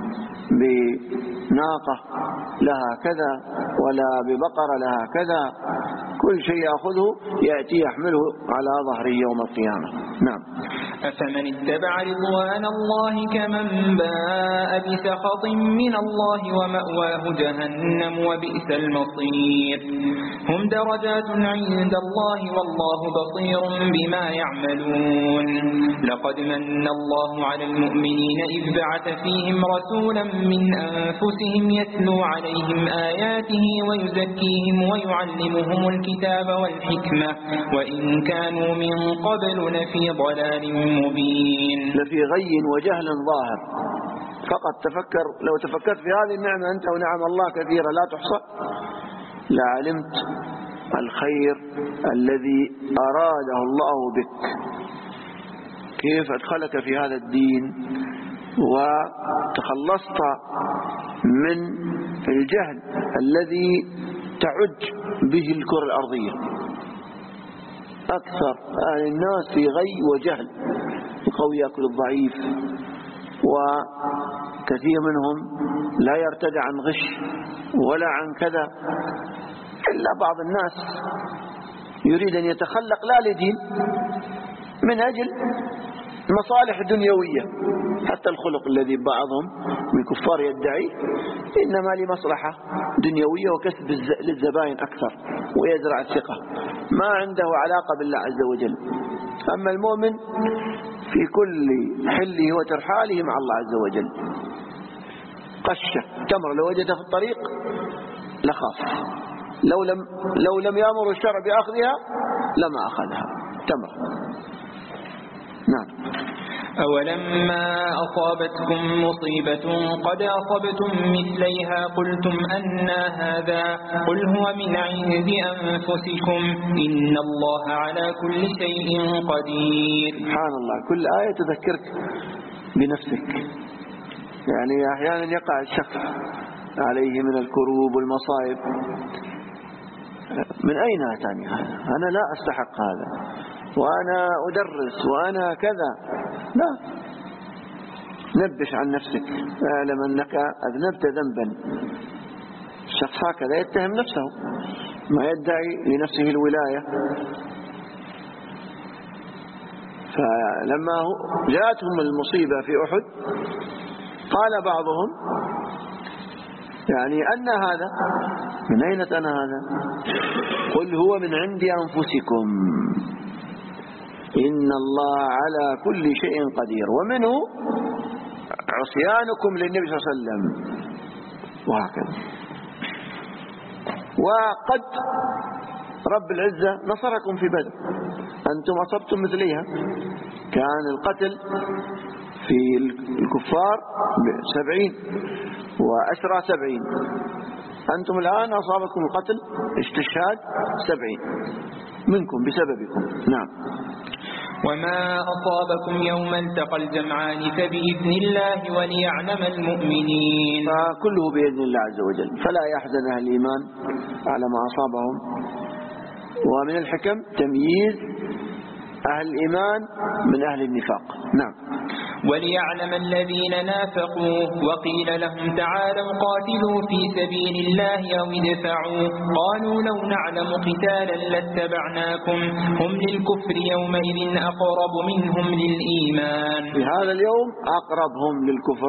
بناقة لها كذا ولا ببقرة لها كذا، كل شيء يأخذه يأتي يحمله على ظهره يوم القيامة. نعم. أفمن اتبع رضوان الله كمن باء بسخط من الله ومأواه جهنم وبئس المصير. هم درجات عند الله والله بصير بما يعملون. لقد من الله على المؤمنين إذ بعث فيهم رسولا من أنفسهم يتلو عليهم آياته ويزكيهم ويعلمهم الكتاب والحكمة وإن كانوا من قبل لفي ضلال مبين. لفي غي وجهل ظاهر. فقط تفكر، لو تفكرت في هذه النعمة أنت ونعم الله كثيرة لا تحصى لعلمت الخير الذي أراده الله بك، كيف أدخلك في هذا الدين وتخلصت من الجهل الذي تعج به الكرة الأرضية. أكثر أهل الناس في غي وجهل، القوي يأكل الضعيف، وكثير منهم لا يرتدع عن غش ولا عن كذا، إلا بعض الناس يريد أن يتخلق لا لدين من أجل مصالح دنيوية. حتى الخلق الذي بعضهم من الكفار يدعي إنما لمصلحة دنيوية وكسب للزبائن أكثر ويزرع الثقة، ما عنده علاقة بالله عز وجل. أما المؤمن في كل حله وترحاله مع الله عز وجل. قشة تمر لو وجدها في الطريق لخاف، لو لم, لو لم يأمر الشرع بأخذها لما أخذها تمر. نعم. أولما أصابتكم مصيبة قد أصبتم مثليها قلتم أنى هذا قل هو من عند أنفسكم إن الله على كل شيء قدير. سبحان الله، كل آية تذكرك بنفسك. يعني أحيانا يقع الشخص عليه من الكروب والمصائب، من أين أتاني هذا؟ أنا لا أستحق هذا، وأنا أدرس وأنا كذا. لا، نبش عن نفسك، اعلم أنك أذنبت ذنبا. الشخص هكذا يتهم نفسه، ما يدعي لنفسه الولاية. فلما جاءتهم المصيبة في أحد قال بعضهم يعني أن هذا، من أين أتانا هذا؟ قل هو من عند أنفسكم إن الله على كل شيء قدير، ومنه عصيانكم للنبي صلى الله عليه وسلم، وهكذا. وقد رب العزة نصركم في بدر أنتم أصبتم مثليها، كان القتل في الكفار سبعين وأسرى سبعين، أنتم الآن أصابكم القتل استشهاد سبعين منكم بسببكم. نعم. وما أصابكم يوم التقى الجمعان فبإذن الله وليعلم المؤمنين. فكله بإذن الله عز وجل، فلا يحزن أهل الإيمان على ما أصابهم. ومن الحكم تمييز أهل الإيمان من أهل النفاق. نعم. وليعلم الذين نافقوا وقيل لهم تعالوا قاتلوا في سبيل الله أو ادفعوا قالوا لو نعلم قتالا لاتبعناكم هم للكفر يومئذ أقرب منهم للإيمان. في هذا اليوم أقربهم للكفر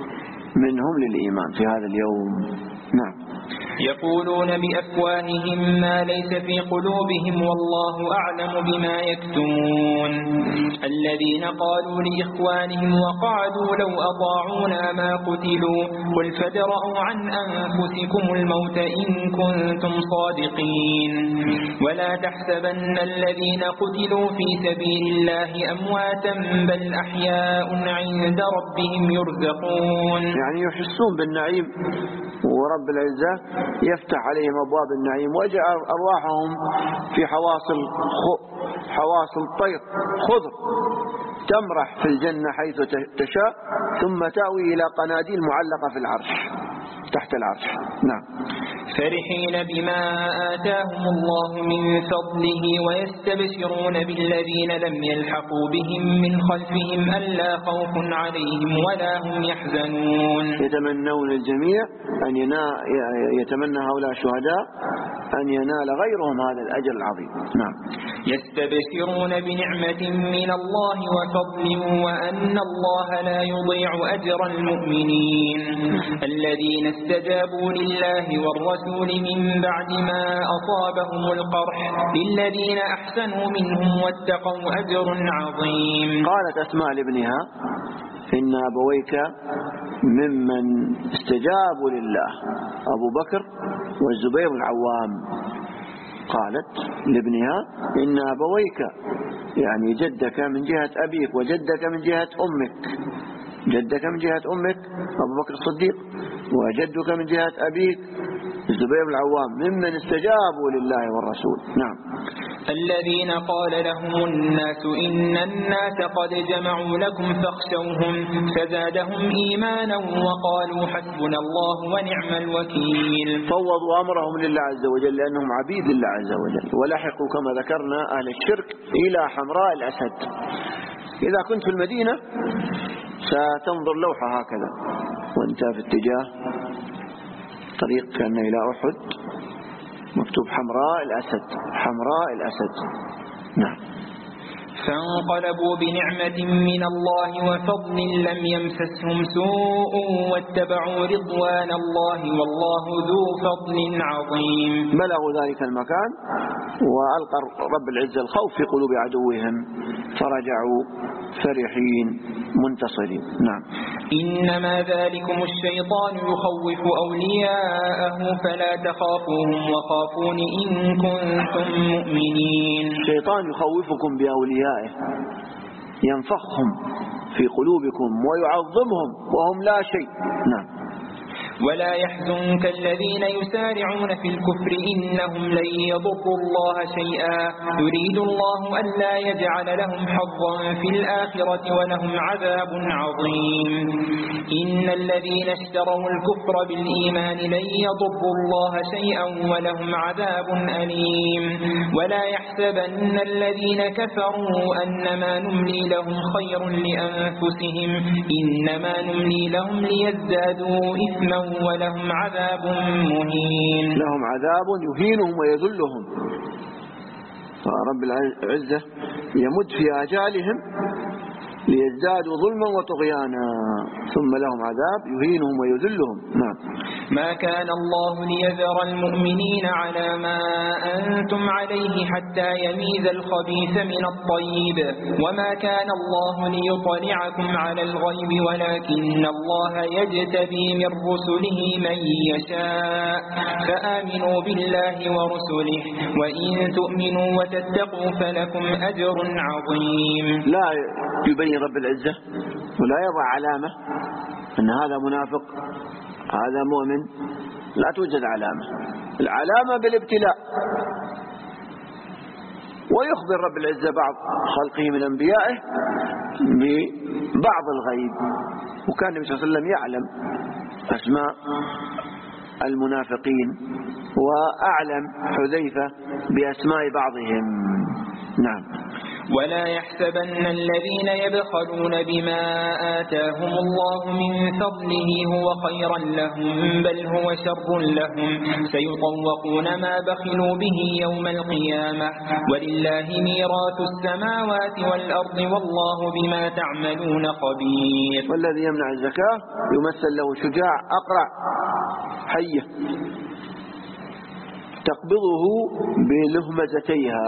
منهم للإيمان في هذا اليوم. نعم. يقولون بأفواههم ما ليس في قلوبهم والله أعلم بما يكتمون. الذين قالوا لإخوانهم وقعدوا لو أطاعونا ما قتلوا قل فادرءوا عن أنفسكم الموت إن كنتم صادقين ولا تحسبن الذين قتلوا في سبيل الله أمواتا بل أحياء عند ربهم يرزقون. يعني يحسون بالنعيم ورب العزة يفتح عليهم أبواب النعيم ويجعل أرواحهم في حواصل حواصل طير خضر تمرح في الجنة حيث تشاء ثم تأوي إلى قناديل معلقة في العرش تحت العرش. نعم. فرحين بما آتاهم الله من فضله ويستبشرون بالذين لم يلحقوا بهم من خلفهم ألا خوف عليهم ولا هم يحزنون. يتمنون الجميع أن يتمنى هؤلاء الشهداء أن ينال غيرهم هذا الأجر العظيم. نعم. يستبشرون بنعمة من الله وفضل وأن الله لا يضيع أجر المؤمنين الذين استجابوا لله والرسول من بعد ما أصابهم القرح للذين أحسنوا منهم واتقوا أجر عظيم. قالت أسماء لابنها إن أبويك ممن استجابوا لله أبو بكر والزبير العوام. قالت لابنها إن أبويك يعني جدك من جهة أبيك وجدك من جهة أمك جدك من جهة أمك أبو بكر الصديق وجدك من جهة أبيك الزبير العوام ممن استجابوا لله والرسول. نعم. الذين قال لهم الناس إن الناس قد جمعوا لكم فاخشوهم فزادهم إيمانا وقالوا حسبنا الله ونعم الوكيل. فوضوا أمرهم لله عز وجل لأنهم عبيد لله عز وجل ولحقوا كما ذكرنا أهل الشرك إلى حمراء الأسد. إذا كنت في المدينة ستنظر لوحة هكذا وانت في اتجاه طريق كان إلى أحد مكتوب حمراء الأسد حمراء الأسد. نعم. فانقلبوا بنعمة من الله وفضل لم يمسسهم سوء واتبعوا رضوان الله والله ذو فضل عظيم. بلغوا ذلك المكان وألقى رب العزة الخوف في قلوب عدوهم فرجعوا فرحين منتصرين. نعم. إنما ذلكم الشيطان يخوف أولياءه فلا تخافوهم وخافون إن كنتم مؤمنين. الشيطان يخوفكم بأوليائه ينفخهم في قلوبكم ويعظمهم وهم لا شيء. نعم. ولا يحزنك الذين يسارعون في الكفر إنهم لن يضروا الله شيئا يريد الله ألا يجعل لهم حظا في الآخرة ولهم عذاب عظيم. إن الذين اشتروا الكفر بالإيمان لن يضروا الله شيئا ولهم عذاب أليم. ولا يحسبن الذين كفروا أنما نملي لهم خير لأنفسهم إنما نملي لهم ليزدادوا إثما ولهم عذاب مهين. لهم عذاب يهينهم ويذلهم. فرب العزة يمد في آجالهم ليزدادوا ظلما وطغيانا ثم لهم عذاب يهينهم ويذلهم. نعم. ما كان الله ليذر المؤمنين على ما أنتم عليه حتى يميز الخبيث من الطيب وما كان الله ليطلعكم على الغيب ولكن الله يجتبي من رسله من يشاء فآمنوا بالله ورسله وإن تؤمنوا وتتقوا فلكم أجر عظيم. لا يبين رب العزة ولا يضع علامة أن هذا منافق هذا مؤمن، لا توجد علامة. العلامة بالابتلاء. ويخبر رب العزة بعض خلقه من أنبيائه ببعض الغيب، وكان النبي صلى الله عليه وسلم يعلم أسماء المنافقين وأعلم حذيفة بأسماء بعضهم. نعم. ولا يحسبن الذين يبخلون بما آتاهم الله من فضله هو خيرا لهم بل هو شر لهم سيطوقون ما بخلوا به يوم القيامة ولله ميراث السماوات والأرض والله بما تعملون خبير. والذي يمنع الزكاة يمثل له شجاع أقرع حية تقبضه بلهمزتيها.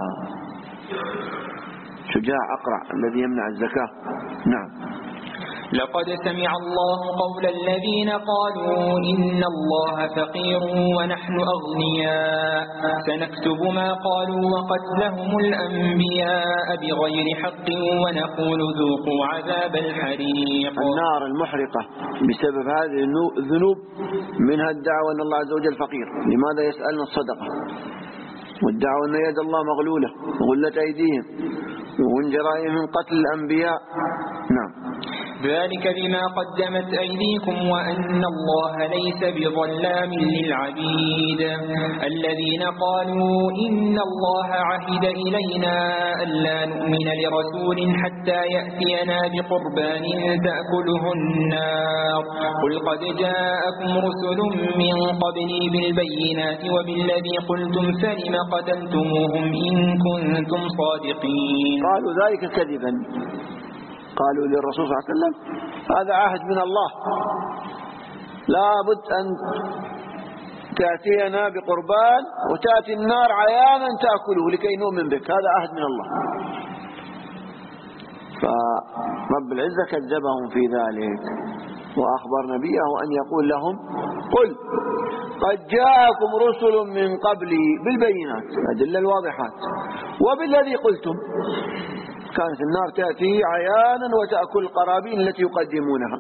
شجاع أقرع الذي يمنع الزكاة. نعم. لقد سمع الله قول الذين قالوا إن الله فقير ونحن أغنياء سنكتب ما قالوا وقتلهم الأنبياء بغير حق ونقول ذوقوا عذاب الحريق. النار المحرقة بسبب هذه الذنوب منها الدعوة أن الله عز وجل فقير. لماذا يسألنا الصدقة؟ والدعوة أن يد الله مغلولة وغلت أيديهم ومن جرائمهم قتل الأنبياء. نعم. ذلك بما قدمت أيديكم وأن الله ليس بظلام للعبيد. الذين قالوا إن الله عهد إلينا ألا نؤمن لرسول حتى يأتينا بقربان تأكله النار قل قد جاءكم رسل من قبلي بالبينات وبالذي قلتم فلم قتلتموهم إن كنتم صادقين. قالوا ذلك كذبا. قالوا للرسول صلى الله عليه وسلم هذا عهد من الله لا بد أن تأتينا بقربان وتأتي النار عيانا تأكله لكي نؤمن بك، هذا عهد من الله. فرب العزة كذبهم في ذلك وأخبر نبيه أن يقول لهم قل قد جاءكم رسل من قبلي بالبينات الأدلة الواضحات وبالذي قلتم. كانت النار تأتي عيانا وتأكل القرابين التي يقدمونها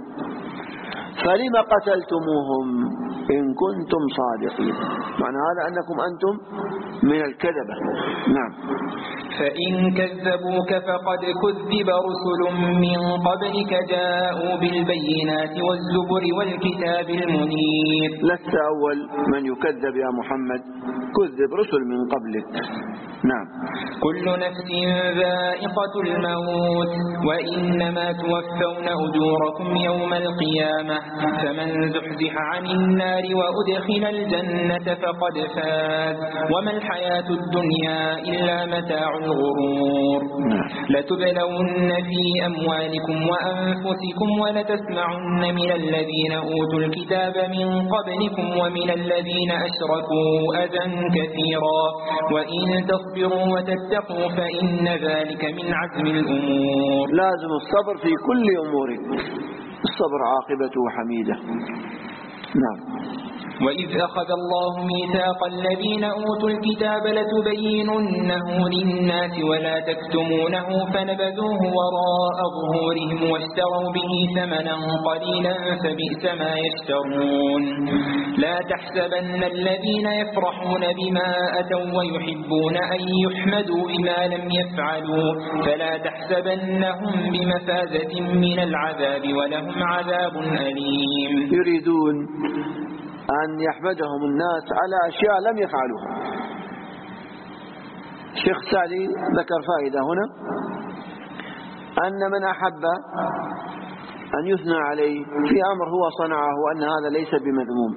فلم قتلتموهم إن كنتم صادقين. معنى هذا أنكم أنتم من الكذبة. نعم. فإن كذبوك فقد كذب رسل من قبلك جاءوا بالبينات والزبر والكتاب المنير. لست أول من يكذب يا محمد، كذب رسل من قبلك. نعم. كل نفس ذائقة الموت وإنما توفون أجوركم يوم القيامة فمن زحزح عن النار وأدخل الجنة فقد فاز وما الحياة الدنيا إلا متاع الغرور. لتبلون في أموالكم وأنفسكم ولتسمعن من الذين أوتوا الكتاب من قبلكم ومن الذين أشركوا أذى كثيرا وإن تصبروا وتتقوا فإن ذلك من عزم الأمور. لازم الصبر في كل أمورك، الصبر عاقبته حميدة. نعم. وإذ أخذ الله ميثاق الذين أوتوا الكتاب لتبيننه للناس ولا تكتمونه فنبذوه وراء ظهورهم واشتروا به ثمنا قليلا فبئس ما يشترون. لا تحسبن الذين يفرحون بما أتوا ويحبون أن يحمدوا بما لم يفعلوا فلا تحسبنهم بمفازة من العذاب ولهم عذاب أليم. يريدون أن يحمدهم الناس على أشياء لم يفعلوها. الشيخ السعدي ذكر فائدة هنا أن من أحب أن يثنى عليه في أمر هو صنعه وأن هذا ليس بمذموم،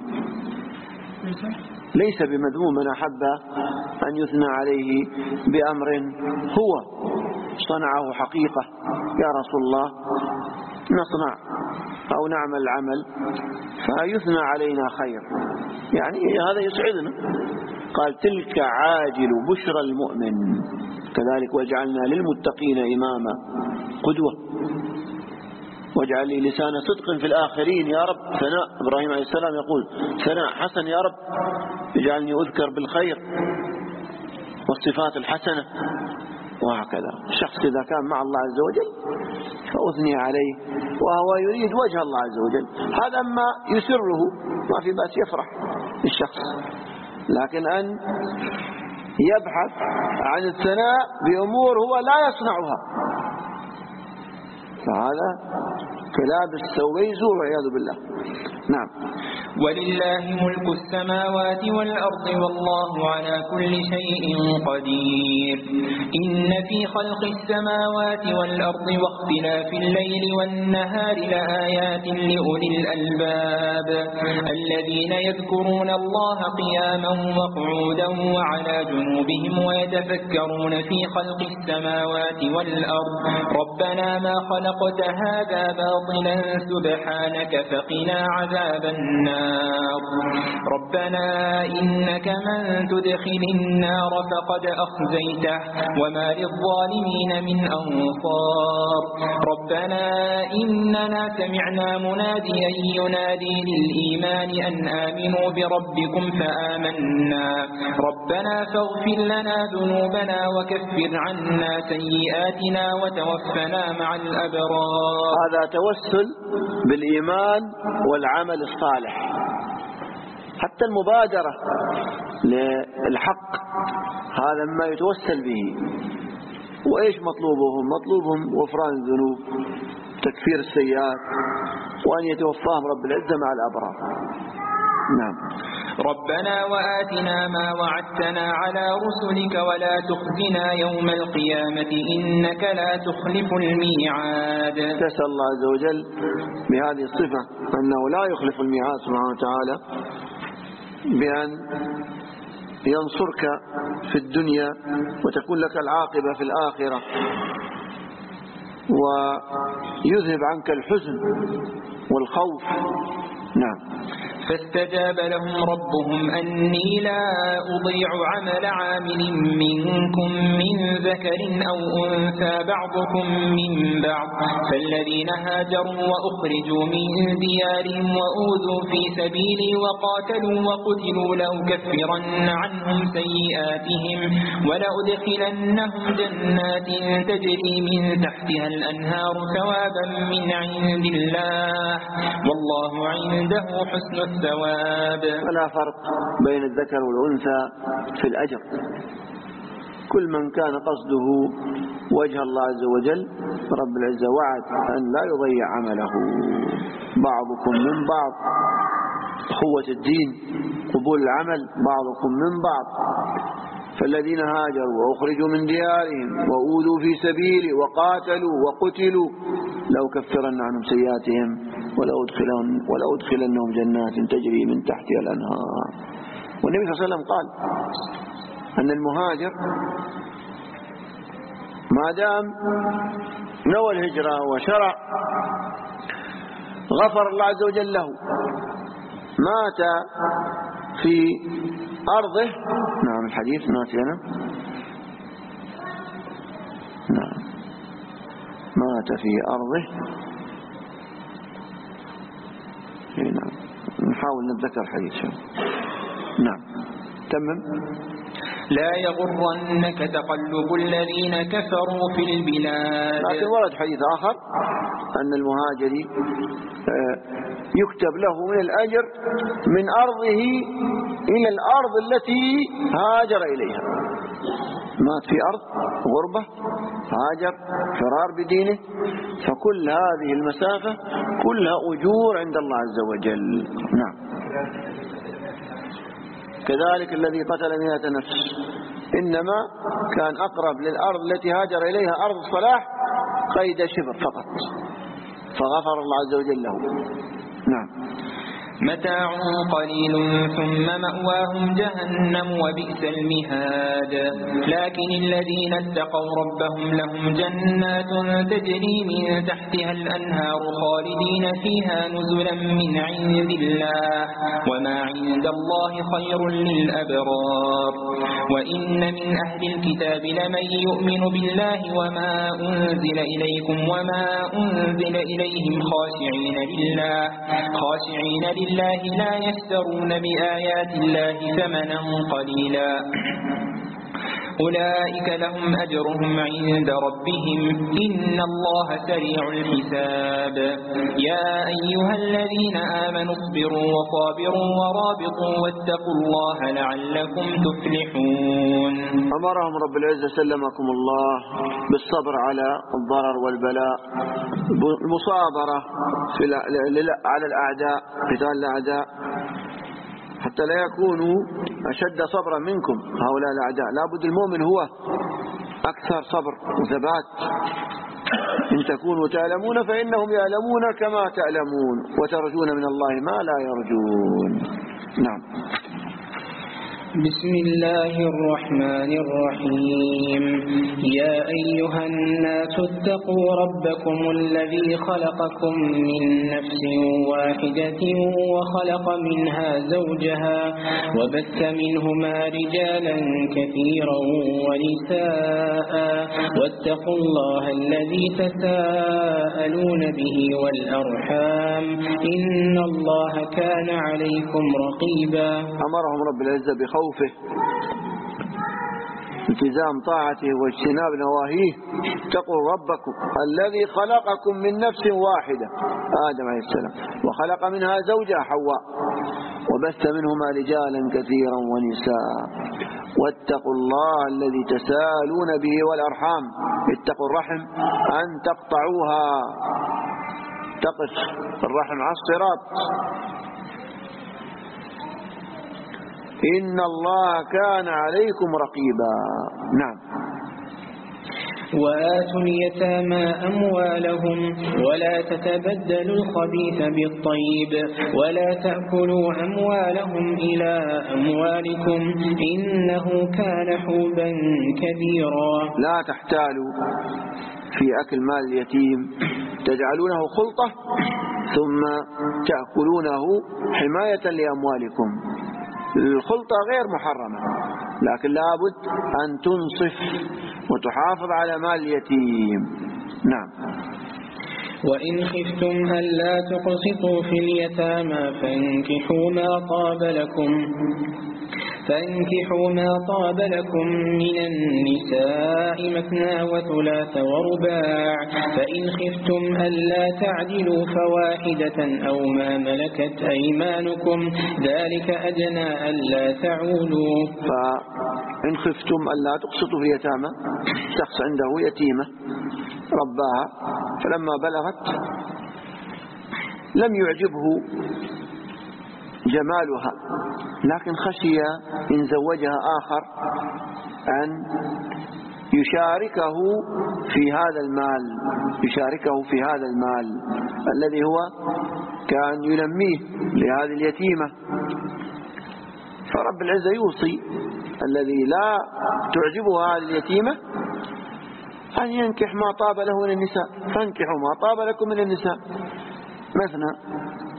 ليس بمذموم من أحب أن يثنى عليه بأمر هو صنعه حقيقة، يا رسول الله نصنع أو نعمل العمل فيثنى علينا خير، يعني هذا يسعدنا. قال تلك عاجل بشرى المؤمن، كذلك وجعلنا للمتقين إماما قدوة، واجعل لي لسان صدق في الآخرين يا رب. ثناء إبراهيم عليه السلام يقول ثناء حسن يا رب، اجعلني أذكر بالخير والصفات الحسنة، وهكذا. الشخص إذا كان مع الله عز وجل فأثني عليه وهو يريد وجه الله عز وجل، هذا ما يسره ما في بأس، يفرح الشخص. لكن أن يبحث عن الثناء بأمور هو لا يصنعها، فهذا كلابس ثوبي زور والعياذ بالله. نعم. ولله ملك السماوات والأرض والله على كل شيء قدير. إن في خلق السماوات والأرض واختلاف الليل والنهار لآيات لأولي الألباب الذين يذكرون الله قياما وقعودا وعلى جنوبهم ويتفكرون في خلق السماوات والأرض ربنا ما خلقت هذا باطلا سبحانك فقنا عذاب النار. ربنا إنك من تدخل النار فقد أخزيته وما للظالمين من أنصار. ربنا إننا سمعنا مناديا ينادي للإيمان أن آمنوا بربكم فآمنا ربنا فاغفر لنا ذنوبنا وكفر عنا سيئاتنا وتوفنا مع الأبرار. هذا توسل بالإيمان والعمل الصالح، حتى المبادرة للحق هذا ما يتوسل به. وإيش مطلوبهم؟ مطلوبهم غفران الذنوب، تكفير السيئات، وأن يتوفاهم رب العزة مع الأبرار. نعم. ربنا وآتنا ما وعدتنا على رسلك ولا تخزنا يوم القيامة إنك لا تخلف الميعاد. تسأل الله عز وجل بهذه الصفة أنه لا يخلف الميعاد سبحانه وتعالى، بأن ينصرك في الدنيا وتكون لك العاقبة في الآخرة، ويذهب عنك الحزن والخوف. نعم. فاستجاب لهم ربهم أني لا أضيع عمل عامل منكم من ذكر أو أنثى بعضكم من بعض فالذين هاجروا وأخرجوا من ديارهم وأوذوا في سبيلي وقاتلوا وقتلوا لأكفرن عنهم سيئاتهم ولأدخلنهم جنات تجري من تحتها الأنهار ثوابا من عند الله والله عنده حسن الثواب. فلا فرق بين الذكر والأنثى في الأجر، كل من كان قصده وجه الله عز وجل رب العزة وعد أن لا يضيع عمله. بعضكم من بعض، قوة الدين قبول العمل بعضكم من بعض. فالذين هاجروا وأخرجوا من ديارهم وأوذوا في سبيلي وقاتلوا وقتلوا لأكفرن عنهم سيئاتهم ولأدخلن ولأدخلنهم جنات تجري من تحتها الأنهار. والنبي صلى الله عليه وسلم قال أن المهاجر ما دام نوى الهجرة وشرع غفر الله عز وجل له، مات في أرضه. نعم الحديث ناسي أنا. نعم مات في أرضه. نعم نحاول نتذكر الحديث شو. نعم تمم. لا يغرنك تقلب الذين كفروا في البلاد. لكن ورد حديث آخر أن المهاجر يكتب له من الأجر من أرضه إلى الأرض التي هاجر إليها. مات في أرض غربة، هاجر فرار بدينه، فكل هذه المسافة كلها أجور عند الله عز وجل. نعم. كذلك الذي قتل مئة نفس إنما كان أقرب للأرض التي هاجر إليها أرض الصلاح قيد شبر فقط، فغفر الله عز وجل له. نعم. متاع قليل ثم مأواهم جهنم وبئس المهاد لكن الذين اتقوا ربهم لهم جنات تجري من تحتها الأنهار خالدين فيها نزلا من عند الله وما عند الله خير للأبرار وإن من أهل الكتاب لمن يؤمن بالله وما أنزل إليكم وما أنزل إليهم خاشعين لله خاشعين لله لا يشترون بآيات الله ثمنا قليلا أولئك لهم أجرهم عند ربهم إن الله سريع الحساب يا أيها الذين آمنوا اصبروا وصابروا ورابطوا واتقوا الله لعلكم تفلحون. أمرهم رب العزة سلمكم الله بالصبر على الضرر والبلاء، المصابرة على الأعداء، قتال الأعداء حتى لا يكونوا أشد صبرا منكم هؤلاء الأعداء. لابد المؤمن هو أكثر صبر وثبات. إن تكونوا تعلمون فإنهم يعلمون كما تعلمون وترجون من الله ما لا يرجون. نعم. بسم الله الرحمن الرحيم. يا أيها الناس اتقوا ربكم الذي خلقكم من نفس واحدة وخلق منها زوجها وبث منهما رجالا كثيرا ونساء واتقوا الله الذي تساءلون به والأرحام إن الله كان عليكم رقيبا. أمرهم رب العزة بخوف التزام طاعته واجتناب نواهيه. اتقوا ربكم الذي خلقكم من نفس واحدة آدم عليه السلام وخلق منها زوجها حواء وبث منهما رجالا كثيرا ونساء واتقوا الله الذي تسالون به والأرحام. اتقوا الرحم أن تقطعوها، تقف الرحم على الصراط. إن الله كان عليكم رقيبا. نعم. وآتوا اليتامى أموالهم ولا تتبدلوا الخبيث بالطيب ولا تأكلوا أموالهم إلى أموالكم إنه كان حوبا كبيرا. لا تحتالوا في أكل مال اليتيم، تجعلونه خلطة ثم تأكلونه حماية لأموالكم. الخلطة غير محرمة لكن لابد أن تنصف وتحافظ على مال اليتيم. نعم. وإن خفتم ألا تقسطوا في اليتامى فانكحوا ما طاب لكم فانكحوا ما طاب لكم من النساء مثنى وثلاث ورباع فإن خفتم ألا تعدلوا فواحدة أو ما ملكت أيمانكم ذلك أدنى ألا تعولوا. فإن خفتم ألا تقسطوا في اليتامى، شخص عنده يتيمة رباها فلما بلغت لم يعجبه جمالها لكن خشي إن زوجها آخر أن يشاركه في هذا المال يشاركه في هذا المال الذي هو كان ينميه لهذه اليتيمة. فرب العزة يوصي الذي لا تعجبه هذه اليتيمة أن ينكح ما طاب له من النساء. فانكحوا ما طاب لكم من النساء مثنى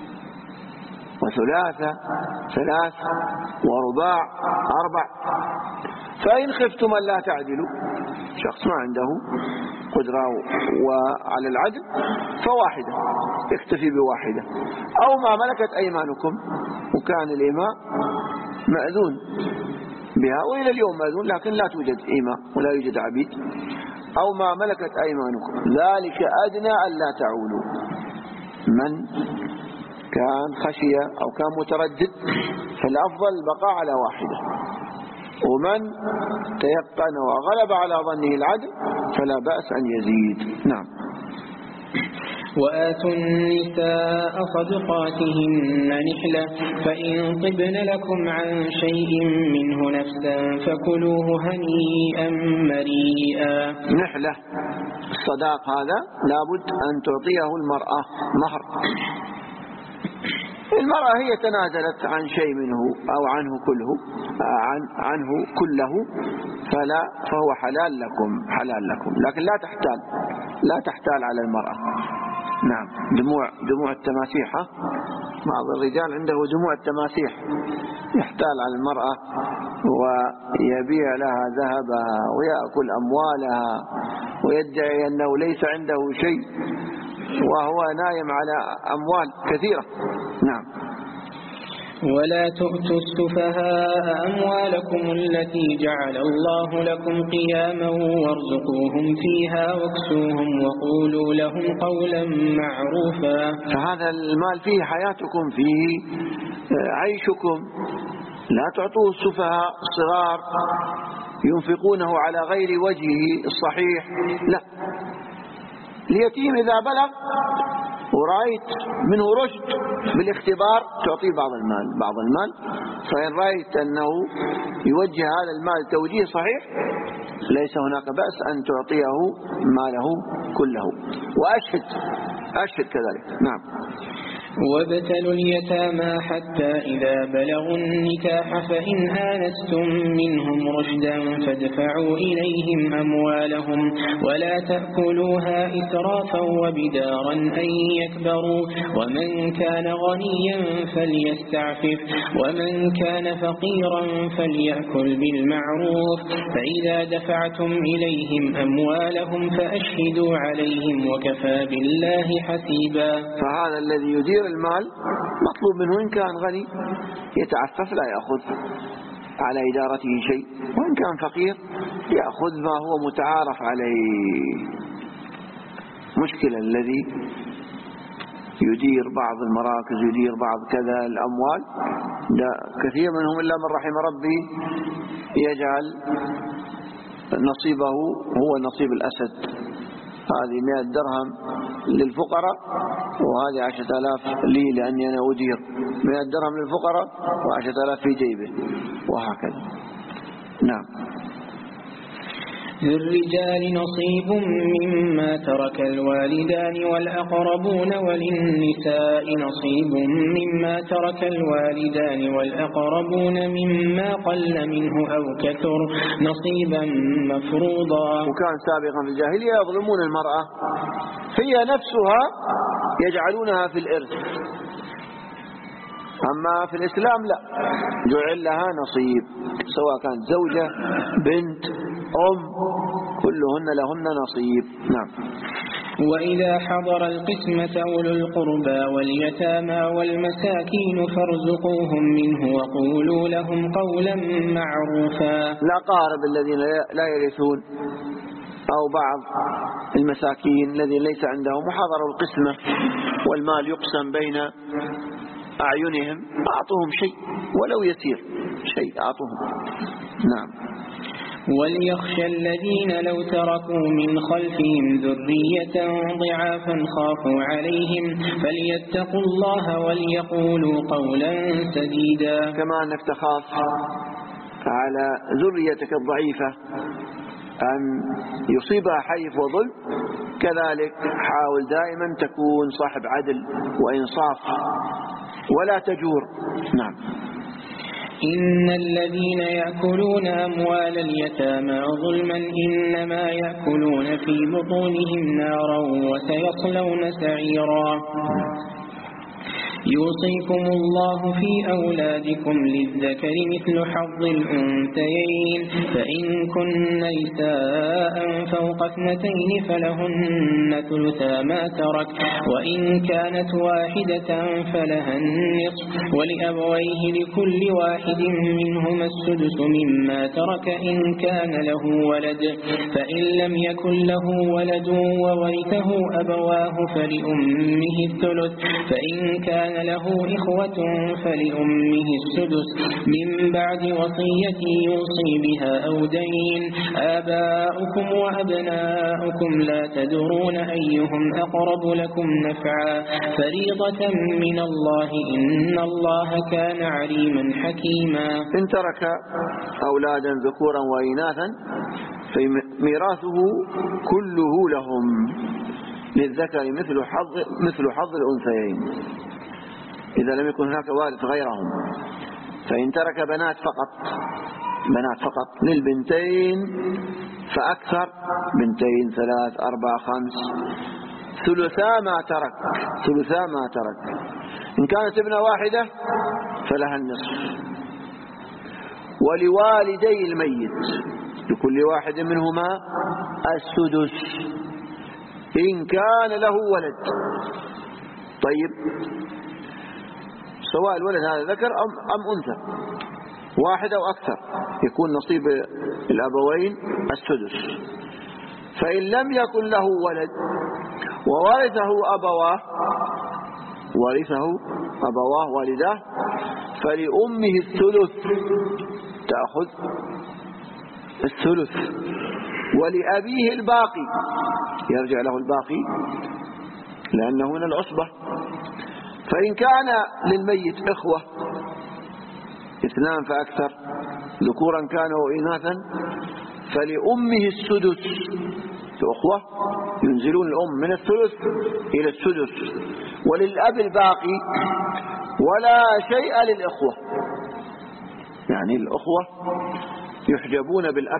وثلاثة ثلاث ورباع أربع. فإن خفتم ألا تعدلوا، شخص ما عنده قدرة وعلى العدل فواحدة يكتفي بواحدة أو ما ملكت أيمانكم، وكان الإماء مأذون بها وإلى اليوم مأذون لكن لا توجد إماء ولا يوجد عبيد. أو ما ملكت أيمانكم ذلك أدنى ألا تعولوا. من كان خشية أو كان متردد فالأفضل البقاء على واحدة، ومن تيقن وغلب على ظنه العدل فلا بأس أن يزيد. نعم. وآتوا النساء صدقاتهن نحلة فإن طبن لكم عن شيء منه نفسا فكلوه هنيئا مريئا. نحلة الصداق هذا لابد أن تعطيه المرأة مهر، المرأة هي تنازلت عن شيء منه أو عنه كله عن عنه كله فلا فهو حلال لكم حلال لكم، لكن لا تحتال لا تحتال على المرأة. نعم. دموع دموع التماسيح، بعض الرجال عنده دموع التماسيح يحتال على المرأة ويبيع لها ذهبها ويأكل أموالها ويدعي أنه ليس عنده شيء وهو نايم على أموال كثيرة. نعم. ولا تؤتوا السفهاء أموالكم التي جعل الله لكم قياما وارزقوهم فيها واكسوهم وقولوا لهم قولا معروفا. فهذا المال فيه حياتكم، فيه عيشكم، لا تعطوه السفهاء الصغار ينفقونه على غير وجهه الصحيح، لا. اليتيم إذا بلغ ورأيت منه رشد بالاختبار تعطيه بعض المال بعض المال فإن رأيت أنه يوجه هذا المال توجيه صحيح ليس هناك بأس أن تعطيه ماله كله. وأشهد أشهد كذلك. نعم. وابتلوا اليتامى حتى إذا بلغوا النكاح فإن آنستم منهم رشدا فادفعوا إليهم أموالهم ولا تأكلوها إسرافا وبدارا أن يكبروا ومن كان غنيا فليستعفف ومن كان فقيرا فليأكل بالمعروف فإذا دفعتم إليهم أموالهم فأشهدوا عليهم وكفى بالله حسيبا. فهذا الذي يدير المال مطلوب منه إن كان غني يتعفف لا يأخذ على إدارته شيء، وإن كان فقير يأخذ ما هو متعارف عليه. مشكلة الذي يدير بعض المراكز يدير بعض كذا الأموال كثير منهم إلا من رحم ربي يجعل نصيبه هو نصيب الأسد. هذه مئة درهم للفقراء وهذه عشرة آلاف لي لأني أنا أدير، مئة درهم للفقراء وعشرة آلاف في جيبه وهكذا. نعم. للرجال نصيب مما ترك الوالدان والأقربون وللنساء نصيب مما ترك الوالدان والأقربون مما قل منه أو كثر نصيبا مفروضا. وكان سابقا في الجاهلية يظلمون المرأة هي نفسها يجعلونها في الإرث، أما في الإسلام لا، جعل لها نصيب سواء كانت زوجة بنت أم كلهن لهن نصيب. نعم. وإذا حضر القسمة أولو القربى واليتامى والمساكين فارزقوهم منه وقولوا لهم قولا معروفا. الأقارب الذين لا يرثون أو بعض المساكين الذين ليس عندهم وحضروا القسمة والمال يقسم بين أعينهم أعطوهم شيء ولو يسير شيء أعطوهم. نعم. وليخشى الذين لو تركوا من خلفهم ذرية ضعافا خافوا عليهم فليتقوا الله وليقولوا قولا سديدا. كما أنك تخاف على ذريتك الضعيفة أن يصيبها حيف وظلم كذلك حاول دائما تكون صاحب عدل وإنصاف ولا تجور. نعم. إن الذين يأكلون أموال اليتامى ظلما إنما يأكلون في بطونهم نارا وسيصلون سعيرا. يوصيكم الله في أولادكم للذكر مثل حظ الأنثيين فإن كن نساء فوق اثنتين فلهن ثلثا ما ترك وإن كانت واحدة فلها النصف ولأبويه لكل واحد منهما السدس مما ترك إن كان له ولد فإن لم يكن له ولد وورثه أبواه فلأمه الثلث فإن كان له إخوة فلأمه السدس من بعد وصية يوصي بها أو دين. آباؤكم وأبناؤكم لا تدرون أيهم أقرب لكم نفعا فريضة من الله إن الله كان عليما حكيما. إن ترك أولادا ذكورا وإناثا فميراثه كله لهم للذكر مثل حظ مثل حظ الأنثيين. إذا لم يكن هناك وارث غيرهم. فإن ترك بنات فقط بنات فقط للبنتين فأكثر، بنتين ثلاث أربع خمس، ثلثا ما ترك ثلثا ما ترك. إن كانت ابنة واحدة فلها النصف. ولوالدي الميت لكل واحد منهما السدس إن كان له ولد. طيب، سواء الولد هذا ذكر أم, أم أنثى، واحد أو أكثر، يكون نصيب الأبوين السدس. فإن لم يكن له ولد وورثه أبواه ورثه أبواه والداه فلأمه الثلث، تأخذ الثلث، ولأبيه الباقي، يرجع له الباقي لأنه من العصبة. فإن كان للميت إخوة اثنان فأكثر ذكورا كانوا وإناثا فلأمه السدس، الأخوة ينزلون الأم من الثلث إلى السدس، وللأب الباقي، ولا شيء للإخوة، يعني الأخوة يحجبون بالأب.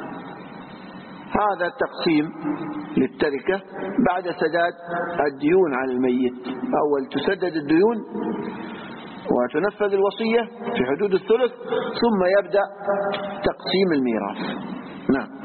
هذا التقسيم للتركة بعد سداد الديون على الميت. أول تسدد الديون وتنفذ الوصية في حدود الثلث، ثم يبدأ تقسيم الميراث. نعم.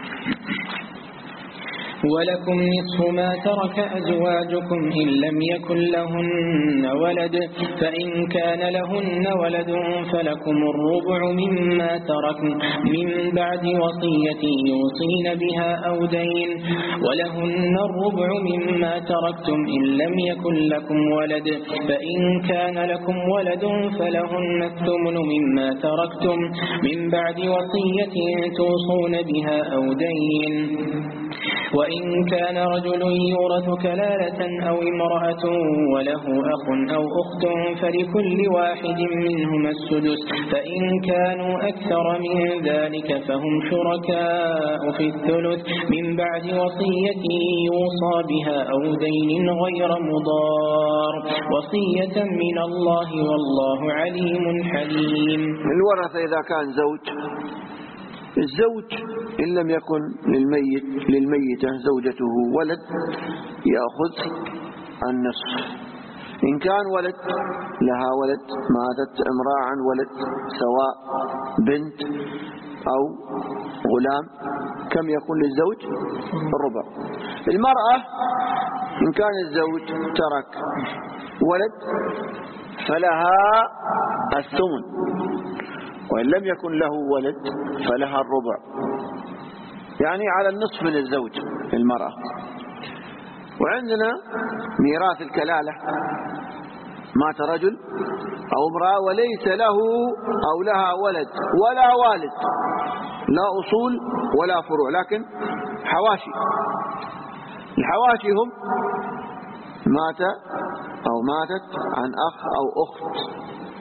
ولكم نصف ما ترك أزواجكم إن لم يكن لهن ولد، فإن كان لهن ولد فلكم الربع مما تركن من بعد وصية يوصين بها أو دين، ولهن الربع مما تركتم إن لم يكن لكم ولد، فإن كان لكم ولد فلهن الثمن مما تركتم من بعد وصية توصون بها أو دين. وإن كان رجل يورث كلالة أو امرأة وله أخ أو أخت فلكل واحد منهما السدس، فإن كانوا أكثر من ذلك فهم شركاء في الثلث من بعد وصية يوصى بها أو دين غير مضار، وصية من الله والله عليم حليم. الورثة إذا كان زوج، الزوج إن لم يكن للميت للميتة زوجته ولد يأخذ النصف. إن كان ولد لها ولد، ماتت امرأة عن ولد سواء بنت أو غلام، كم يكون للزوج؟ الربع. المرأة إن كان الزوج ترك ولد فلها الثمن، وإن لم يكن له ولد فلها الربع، يعني على النصف من الزوج المرأة. وعندنا ميراث الكلالة، مات رجل أو امرأة وليس له أو لها ولد ولا والد، لا أصول ولا فروع، لكن حواشي. الحواشي هم مات أو ماتت عن أخ أو أخت،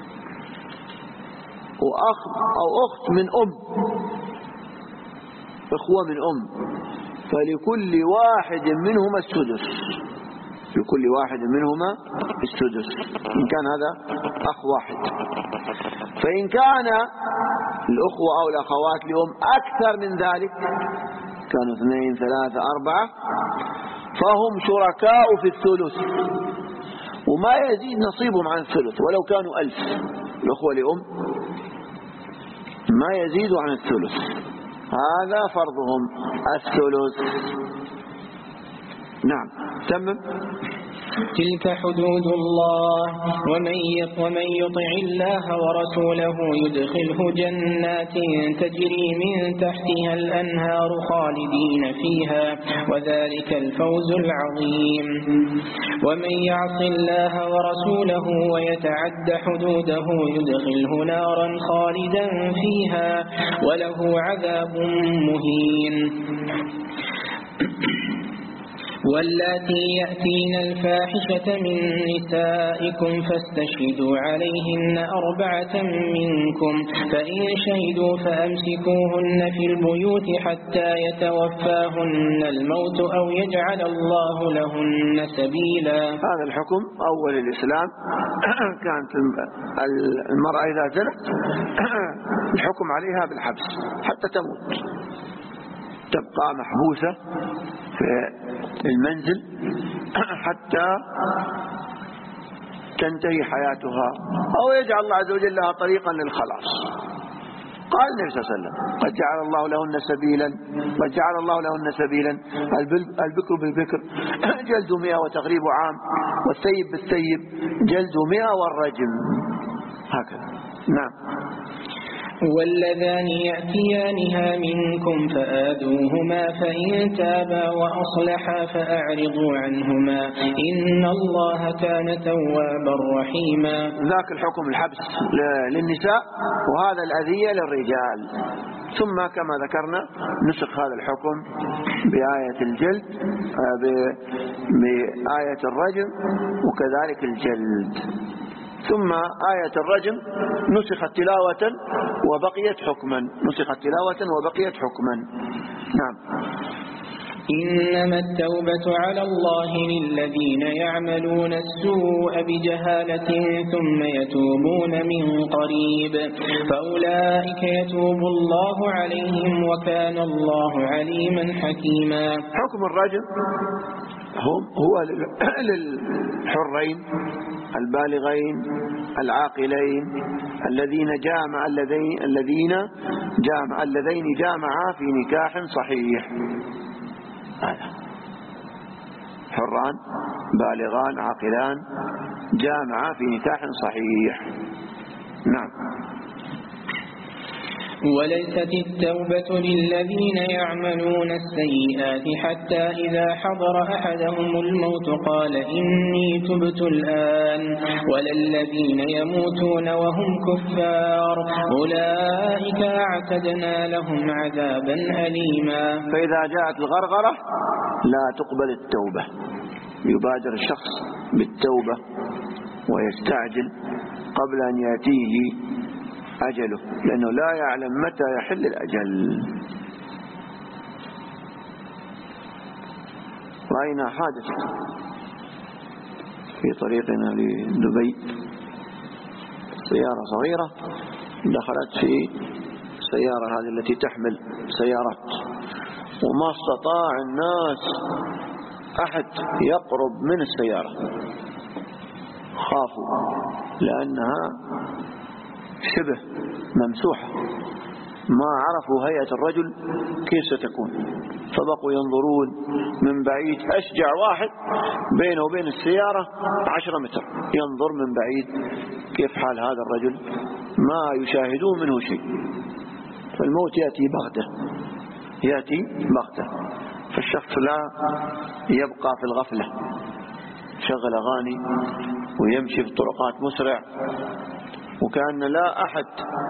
وأخ أو أخت من أم، إخوة من أم، فلكل واحد منهما السدس، لكل واحد منهما السدس إن كان هذا أخ واحد. فإن كان الأخوة أو الأخوات لأم أكثر من ذلك، كانوا اثنين ثلاثة أربعة، فهم شركاء في الثلث، وما يزيد نصيبهم عن الثلث ولو كانوا ألف. الأخوة لأم ما يزيد عن الثلث، هذا فرضهم الثلث. نعم. تمام. تلك حدود الله، ومن يطع الله ورسوله يدخله جنات تجري من تحتها الأنهار خالدين فيها، وذلك الفوز العظيم. ومن يعص الله ورسوله ويتعد حدوده يدخله نارا خالدا فيها وله عذاب مهين. واللاتي يأتين الفاحشة من نسائكم فاستشهدوا عليهن أربعة منكم فإن شهدوا فأمسكوهن في البيوت حتى يتوفاهن الموت أو يجعل الله لهن سبيلا. هذا الحكم أول الإسلام كانت المرأة إذا زنت الحكم عليها بالحبس حتى تموت، تبقى محبوسة في المنزل حتى تنتهي حياتها أو يجعل الله عز وجل لها طريقا للخلاص. قال النبي صلى الله عليه وسلم قد جعل الله لهن سبيلا، قد جعل الله لهن سبيلا، البكر بالبكر جلد مئة وتغريب عام، والثيب بالثيب جلد مئة والرجم، هكذا. نعم. واللذان يأتيانها منكم فآذوهما فإن تابا وأصلحا فأعرضوا عنهما إن الله كان توابا رحيما. ذاك الحكم الحبس للنساء وهذا الأذية للرجال، ثم كما ذكرنا نسخ هذا الحكم بآية الجلد بآية الرجم وكذلك الجلد، ثم آية الرجم نسخت تلاوة وبقيت حكما، نسخت تلاوة وبقيت حكما. نعم. إنما التوبة على الله للذين يعملون السوء بجهالة ثم يتوبون من قريب فأولئك يتوب الله عليهم وكان الله عليما حكيما. حكم الرجم هو للحرين البالغين العاقلين الذين جامع الذين الذين جامع الذين جامعا في نكاح صحيح. هذا حران بالغان عاقلان جامعا في نكاح صحيح. نعم. وليست التوبة للذين يعملون السيئات حتى إذا حضر أحدهم الموت قال إني تبت الآن ولا الذين يموتون وهم كفار أولئك أعتدنا لهم عذابا أليما. فإذا جاءت الغرغرة لا تقبل التوبة، يبادر الشخص بالتوبة ويستعجل قبل أن يأتيه أجله لأنه لا يعلم متى يحل الأجل. رأينا حادثة في طريقنا لدبي، سيارة صغيرة دخلت في السيارة هذه التي تحمل سيارات وما استطاع الناس أحد يقرب من السيارة، خافوا لأنها شبه ممسوحة، ما عرفوا هيئة الرجل كيف ستكون، فبقوا ينظرون من بعيد. أشجع واحد بينه وبين السيارة عشرة متر ينظر من بعيد كيف حال هذا الرجل، ما يشاهدون منه شيء. فالموت يأتي بغتة، يأتي بغتة، فالشخص لا يبقى في الغفلة، شغل أغاني ويمشي في الطرقات مسرع وكأن لا أحد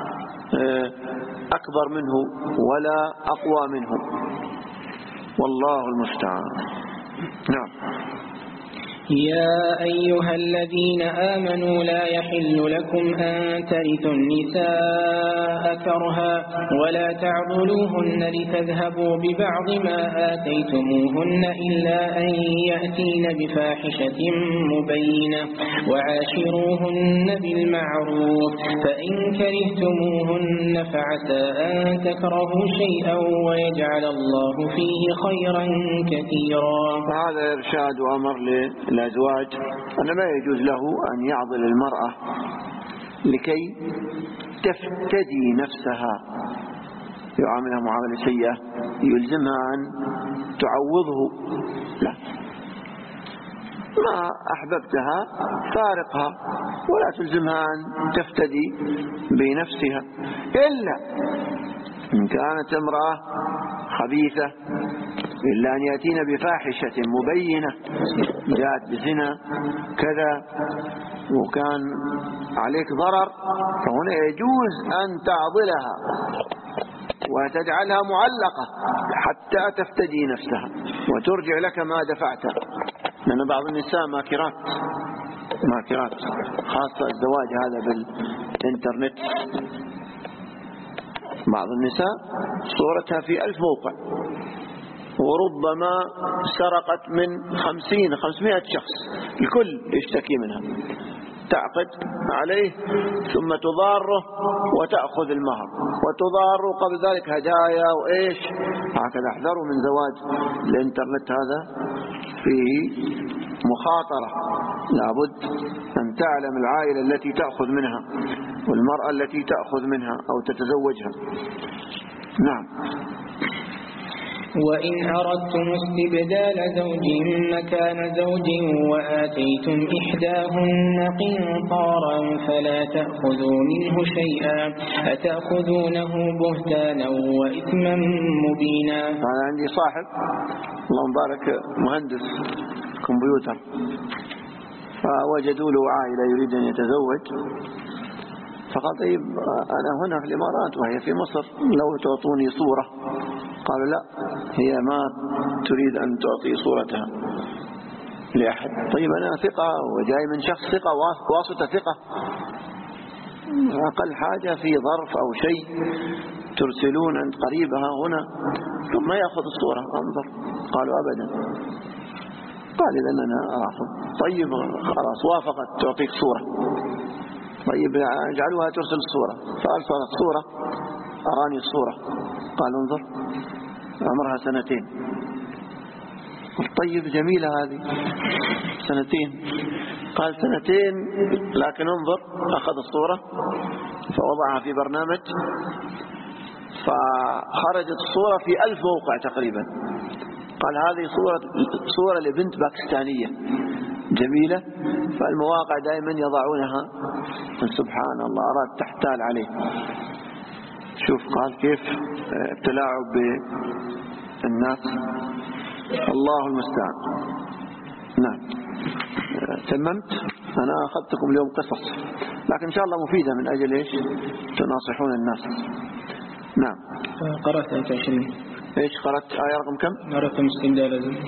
أكبر منه ولا أقوى منه، والله المستعان. نعم. يا أيها الذين آمنوا لا يحل لكم أن ترثوا النساء كرها ولا تعضلوهن لتذهبوا ببعض ما آتيتموهن إلا أن يأتين بفاحشة مبينة وعاشروهن بالمعروف فإن كرهتموهن فعسى أن تكرهوا شيئا ويجعل الله فيه خيرا كثيرا. هذا إرشاد وأمر الأزواج أن ما يجوز له أن يعضل المرأة لكي تفتدي نفسها، يعاملها معاملة سيئة يلزمها أن تعوضه، لا، ما أحببتها فارقها ولا تلزمها أن تفتدي بنفسها، إلا إن كانت امرأة خبيثة إلا أن يأتين بفاحشة مبينة، جاءت بزنا كذا وكان عليك ضرر، فهنا يجوز أن تعضلها وتجعلها معلقة حتى تفتدي نفسها وترجع لك ما دفعته. لأن بعض النساء ماكرات ماكرات خاصة الزواج هذا بالإنترنت. بعض النساء صورتها في ألف موقع، وربما سرقت من خمسين خمسمائة شخص، الكل يشتكي منها، تعقد عليه ثم تضاره وتأخذ المهر وتضاره قبل ذلك هدايا وإيش. هكذا احذروا من زواج الإنترنت، هذا فيه مخاطرة. لابد أن تعلم العائلة التي تأخذ منها والمرأة التي تأخذ منها أو تتزوجها. نعم. وإن أردتم استبدال زوج مكان زوج وآتيتم إحداهن قنطارا فلا تأخذوا منه شيئا أتأخذونه بهتانا وإثما مبينا. أنا عندي صاحب الله مبارك مهندس كمبيوتر، فوجدوا له عائلة يريد أن يتزوج، فقال طيب أنا هنا في الإمارات وهي في مصر، لو تعطوني صورة. قالوا لا، هي ما تريد أن تعطي صورتها لأحد. طيب أنا ثقة وجاي من شخص ثقة واسطة ثقة، أقل حاجة في ظرف أو شيء ترسلون عند قريبها هنا ثم يأخذ الصورة أنظر. قالوا أبدا. قال إذن أنا أرافض. طيب خلاص وافقت تعطيك صورة، طيب اجعلوها ترسل الصورة. فأرسلت صورة، أراني الصورة، قال انظر عمرها سنتين. طيب جميلة هذه سنتين. قال سنتين لكن انظر. أخذ الصورة فوضعها في برنامج فخرجت الصورة في ألف موقع تقريبا. قال هذه صورة صورة لبنت باكستانية جميلة، فالمواقع دائما يضعونها. سبحان الله، أراد تحتال عليه. شوف قال كيف التلاعب بالناس، الله المستعان. نعم. تممت. أنا أخذتكم اليوم قصص لكن إن شاء الله مفيدة من أجل إيش تناصحون الناس. نعم. قرأت أنت شنو؟ إيش قرأت آية رقم كم؟ أردتم استبدال زوج.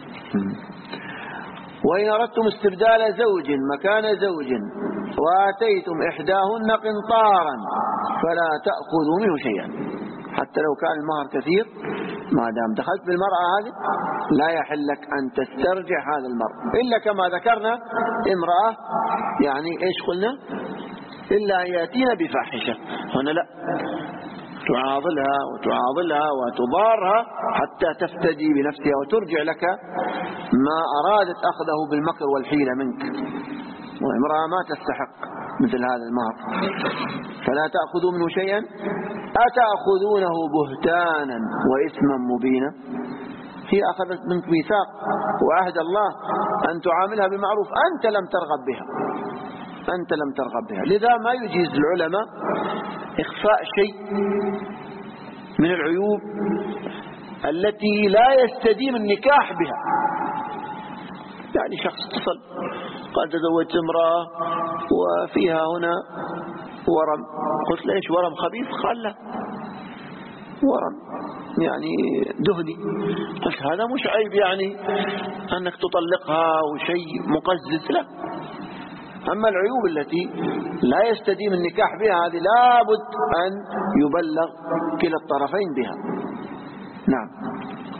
وإن أردتم استبدال زوج مكان زوج وآتيتم إحداهن قنطارا فلا تأخذوا منه شيئا. حتى لو كان المهر كثير، ما دام دخلت بالمرأة هذه لا يحل لك أن تسترجع هذا المرء، إلا كما ذكرنا امرأة يعني إيش قلنا إلا أن يأتينا بفاحشة. هنا لا، تعاضلها وتعاضلها وتضارها حتى تفتدي بنفسها وترجع لك ما أرادت أخذه بالمكر والحيلة منك، وامرأة ما تستحق مثل هذا المهر. فلا تأخذوا منه شيئا أتأخذونه بهتانا وإثما مبينا. هي أخذت منك ميثاق وعهد الله أن تعاملها بمعروف، أنت لم ترغب بها أنت لم ترغب بها لذا ما يجيز العلماء إخفاء شيء من العيوب التي لا يستديم النكاح بها. يعني شخص اتصل قال تزوجت امرأة وفيها هنا ورم. قلت ليش ورم خبيث؟ قال لا، ورم يعني دهني. قلت هذا مش عيب يعني أنك تطلقها وشيء مقزز، لا. أما العيوب التي لا يستديم النكاح بها هذه لابد أن يبلغ كلا الطرفين بها. نعم.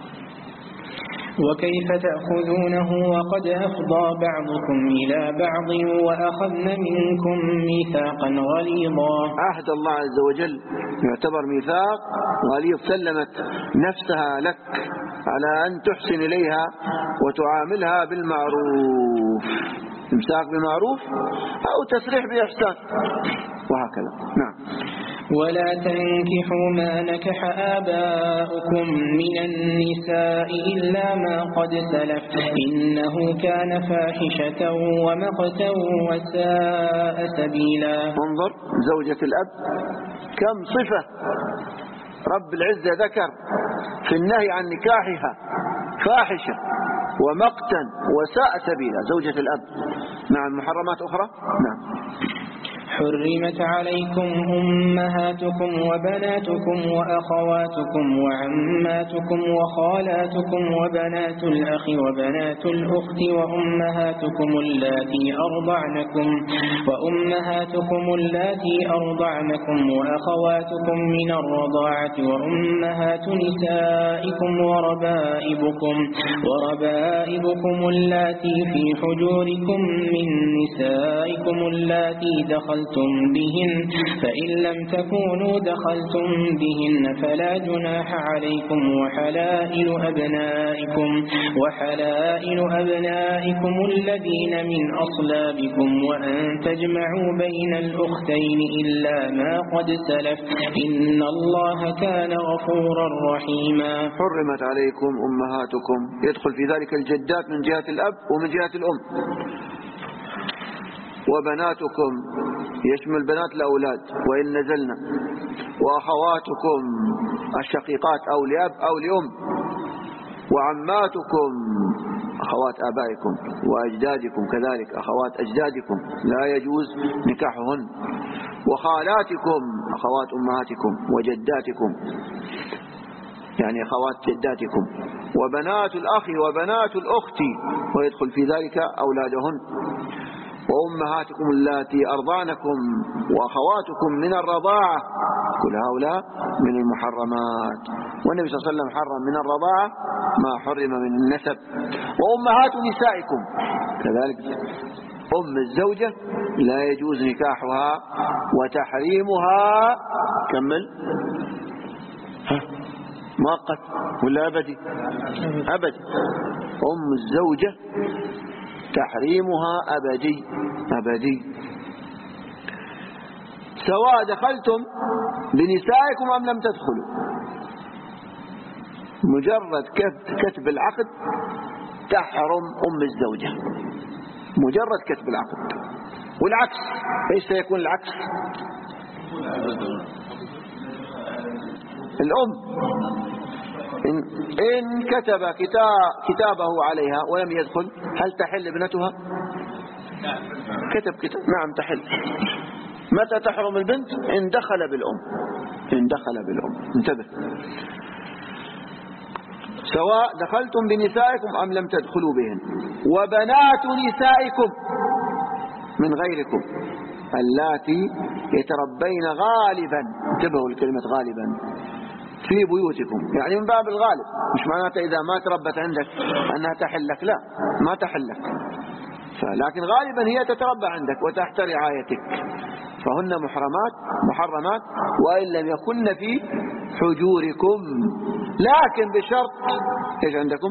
وكيف تأخذونه وقد أفضى بعضكم إلى بعض وأخذن منكم ميثاقا غليظا. عهد الله عز وجل يعتبر ميثاق غليظ، سلمت نفسها لك على أن تحسن إليها وتعاملها بالمعروف، امساك بمعروف أو تسريح بإحسان وهكذا. نعم. ولا تنكحوا ما نكح آباؤكم من النساء إلا ما قد سلف إنه كان فاحشة ومقتا وساء سبيلا. انظر زوجة الأب كم صفة رب العزة ذكر في النهي عن نكاحها، فاحشة ومقتا وساء سبيلا، زوجة الأب. نعم. محرمات أخرى. نعم. حرمت عليكم أمهاتكم وبناتكم وأخواتكم وعماتكم وخالاتكم وبنات الأخ وبنات الأخت وأمهاتكم اللاتي أرضعنكم وأمهاتكم اللاتي أرضعنكم وأخواتكم من الرضاعة وأمهات نسائكم وربائبكم وربائبكم اللاتي في حجوركم من نسائكم اللاتي دخلتم بهن فإن لم تكونوا دخلتم بهن فلا جناح عليكم وحلائل أبنائكم وحلائل أبنائكم الذين من أصلابكم وأن تجمعوا بين الأختين إلا ما قد سلف إن الله كان غفورا رحيما. حرمت عليكم أمهاتكم، يدخل في ذلك الجدات من جهة الأب ومن جهة الأم، وبناتكم يشمل بنات الأولاد وإن نزلنا، وأخواتكم الشقيقات أو لأب أو لأم، وعماتكم أخوات آبائكم، وأجدادكم كذلك أخوات أجدادكم لا يجوز نكاحهن، وخالاتكم أخوات أمهاتكم، وجداتكم يعني أخوات جداتكم، وبنات الأخ وبنات الأخت ويدخل في ذلك أولادهن، وأمهاتكم اللاتي أرضعنكم وأخواتكم من الرضاعة، كل هؤلاء من المحرمات، والنبي صلى الله عليه وسلم حرم من الرضاعة ما حرم من النسب. وأمهات نسائكم كذلك أم الزوجة لا يجوز نكاحها وتحريمها كمل مؤقت ولا أبدي؟ أبدي. أم الزوجة تحريمها أبدي أبدي، سواء دخلتم بنسائكم أم لم تدخلوا، مجرد كتب العقد تحرم أم الزوجة، مجرد كتب العقد. والعكس ايش سيكون العكس؟ الأم إن, إن كتب كتابه عليها ولم يدخل هل تحل ابنتها؟ كتب كتاب نعم تحل. متى تحرم البنت؟ إن دخل بالأم، إن دخل بالأم. انتبه، سواء دخلتم بنسائكم أم لم تدخلوا بهن. وبنات نسائكم من غيركم اللاتي يتربين غالبا، انتبهوا لكلمة غالبا، في بيوتكم، يعني من باب الغالب، مش معناته إذا ما تربت عندك أنها تحل لك، لا ما تحل لك، لكن غالبا هي تتربى عندك وتحت رعايتك، فهن محرمات محرمات وإن لم يكن في حجوركم، لكن بشرط ايش عندكم؟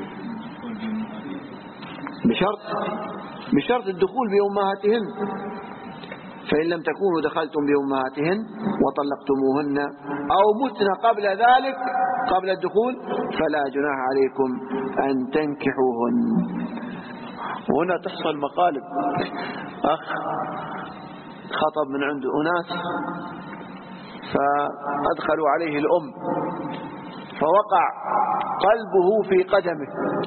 بشرط بشرط الدخول بأمهاتهن، فإن لم تكونوا دخلتم بأمهاتهن وطلقتموهن أو متن قبل ذلك قبل الدخول فلا جناح عليكم أن تنكحوهن. وهنا تحصل مقالب. أخ خطب من عند أناس فأدخلوا عليه الأم فوقع قلبه في قدمه،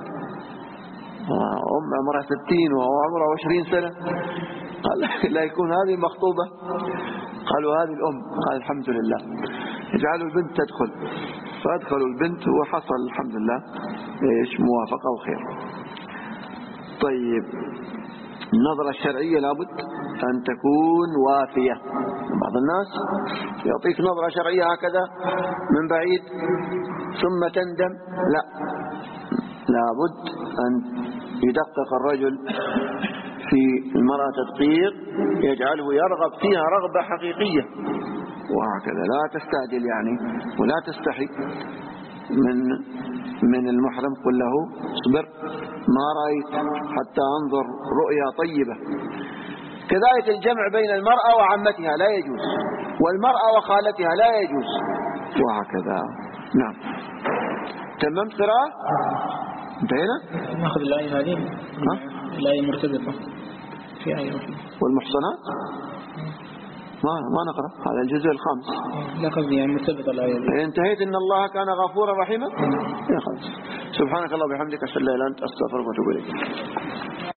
أم عمرها ستين وهو عمره عشرين سنة، قال لا يكون هذه مخطوبة، قالوا هذه الأم، قال الحمد لله اجعلوا البنت تدخل، فأدخلوا البنت وحصل الحمد لله إيش موافقة وخير. طيب النظرة الشرعية لابد أن تكون وافية. بعض الناس يعطيك نظرة شرعية هكذا من بعيد ثم تندم، لا، لابد أن يدقق الرجل في المرأة تدقيق يجعله يرغب فيها رغبة حقيقية، وهكذا لا تستعجل يعني ولا تستحي من من المحرم، قل له اصبر ما رأيت حتى انظر رؤيا طيبة. كذلك الجمع بين المرأة وعمتها لا يجوز، والمرأة وخالتها لا يجوز، وهكذا. نعم تممت قراءة؟ انتهينا؟ ناخذ الآية هذه، الآية مرتبطة في آية أخرى. والمحصنات ما ما نقرأ هذا الجزء الخامس. لا قصدي يعني مرتبطة الآية. انتهيت إن الله كان غفورا رحيما. يا خلاص، سبحانك اللهم وبحمدك أشهد أن لا إله إلا أنت أستغفرك وأتوب إليك.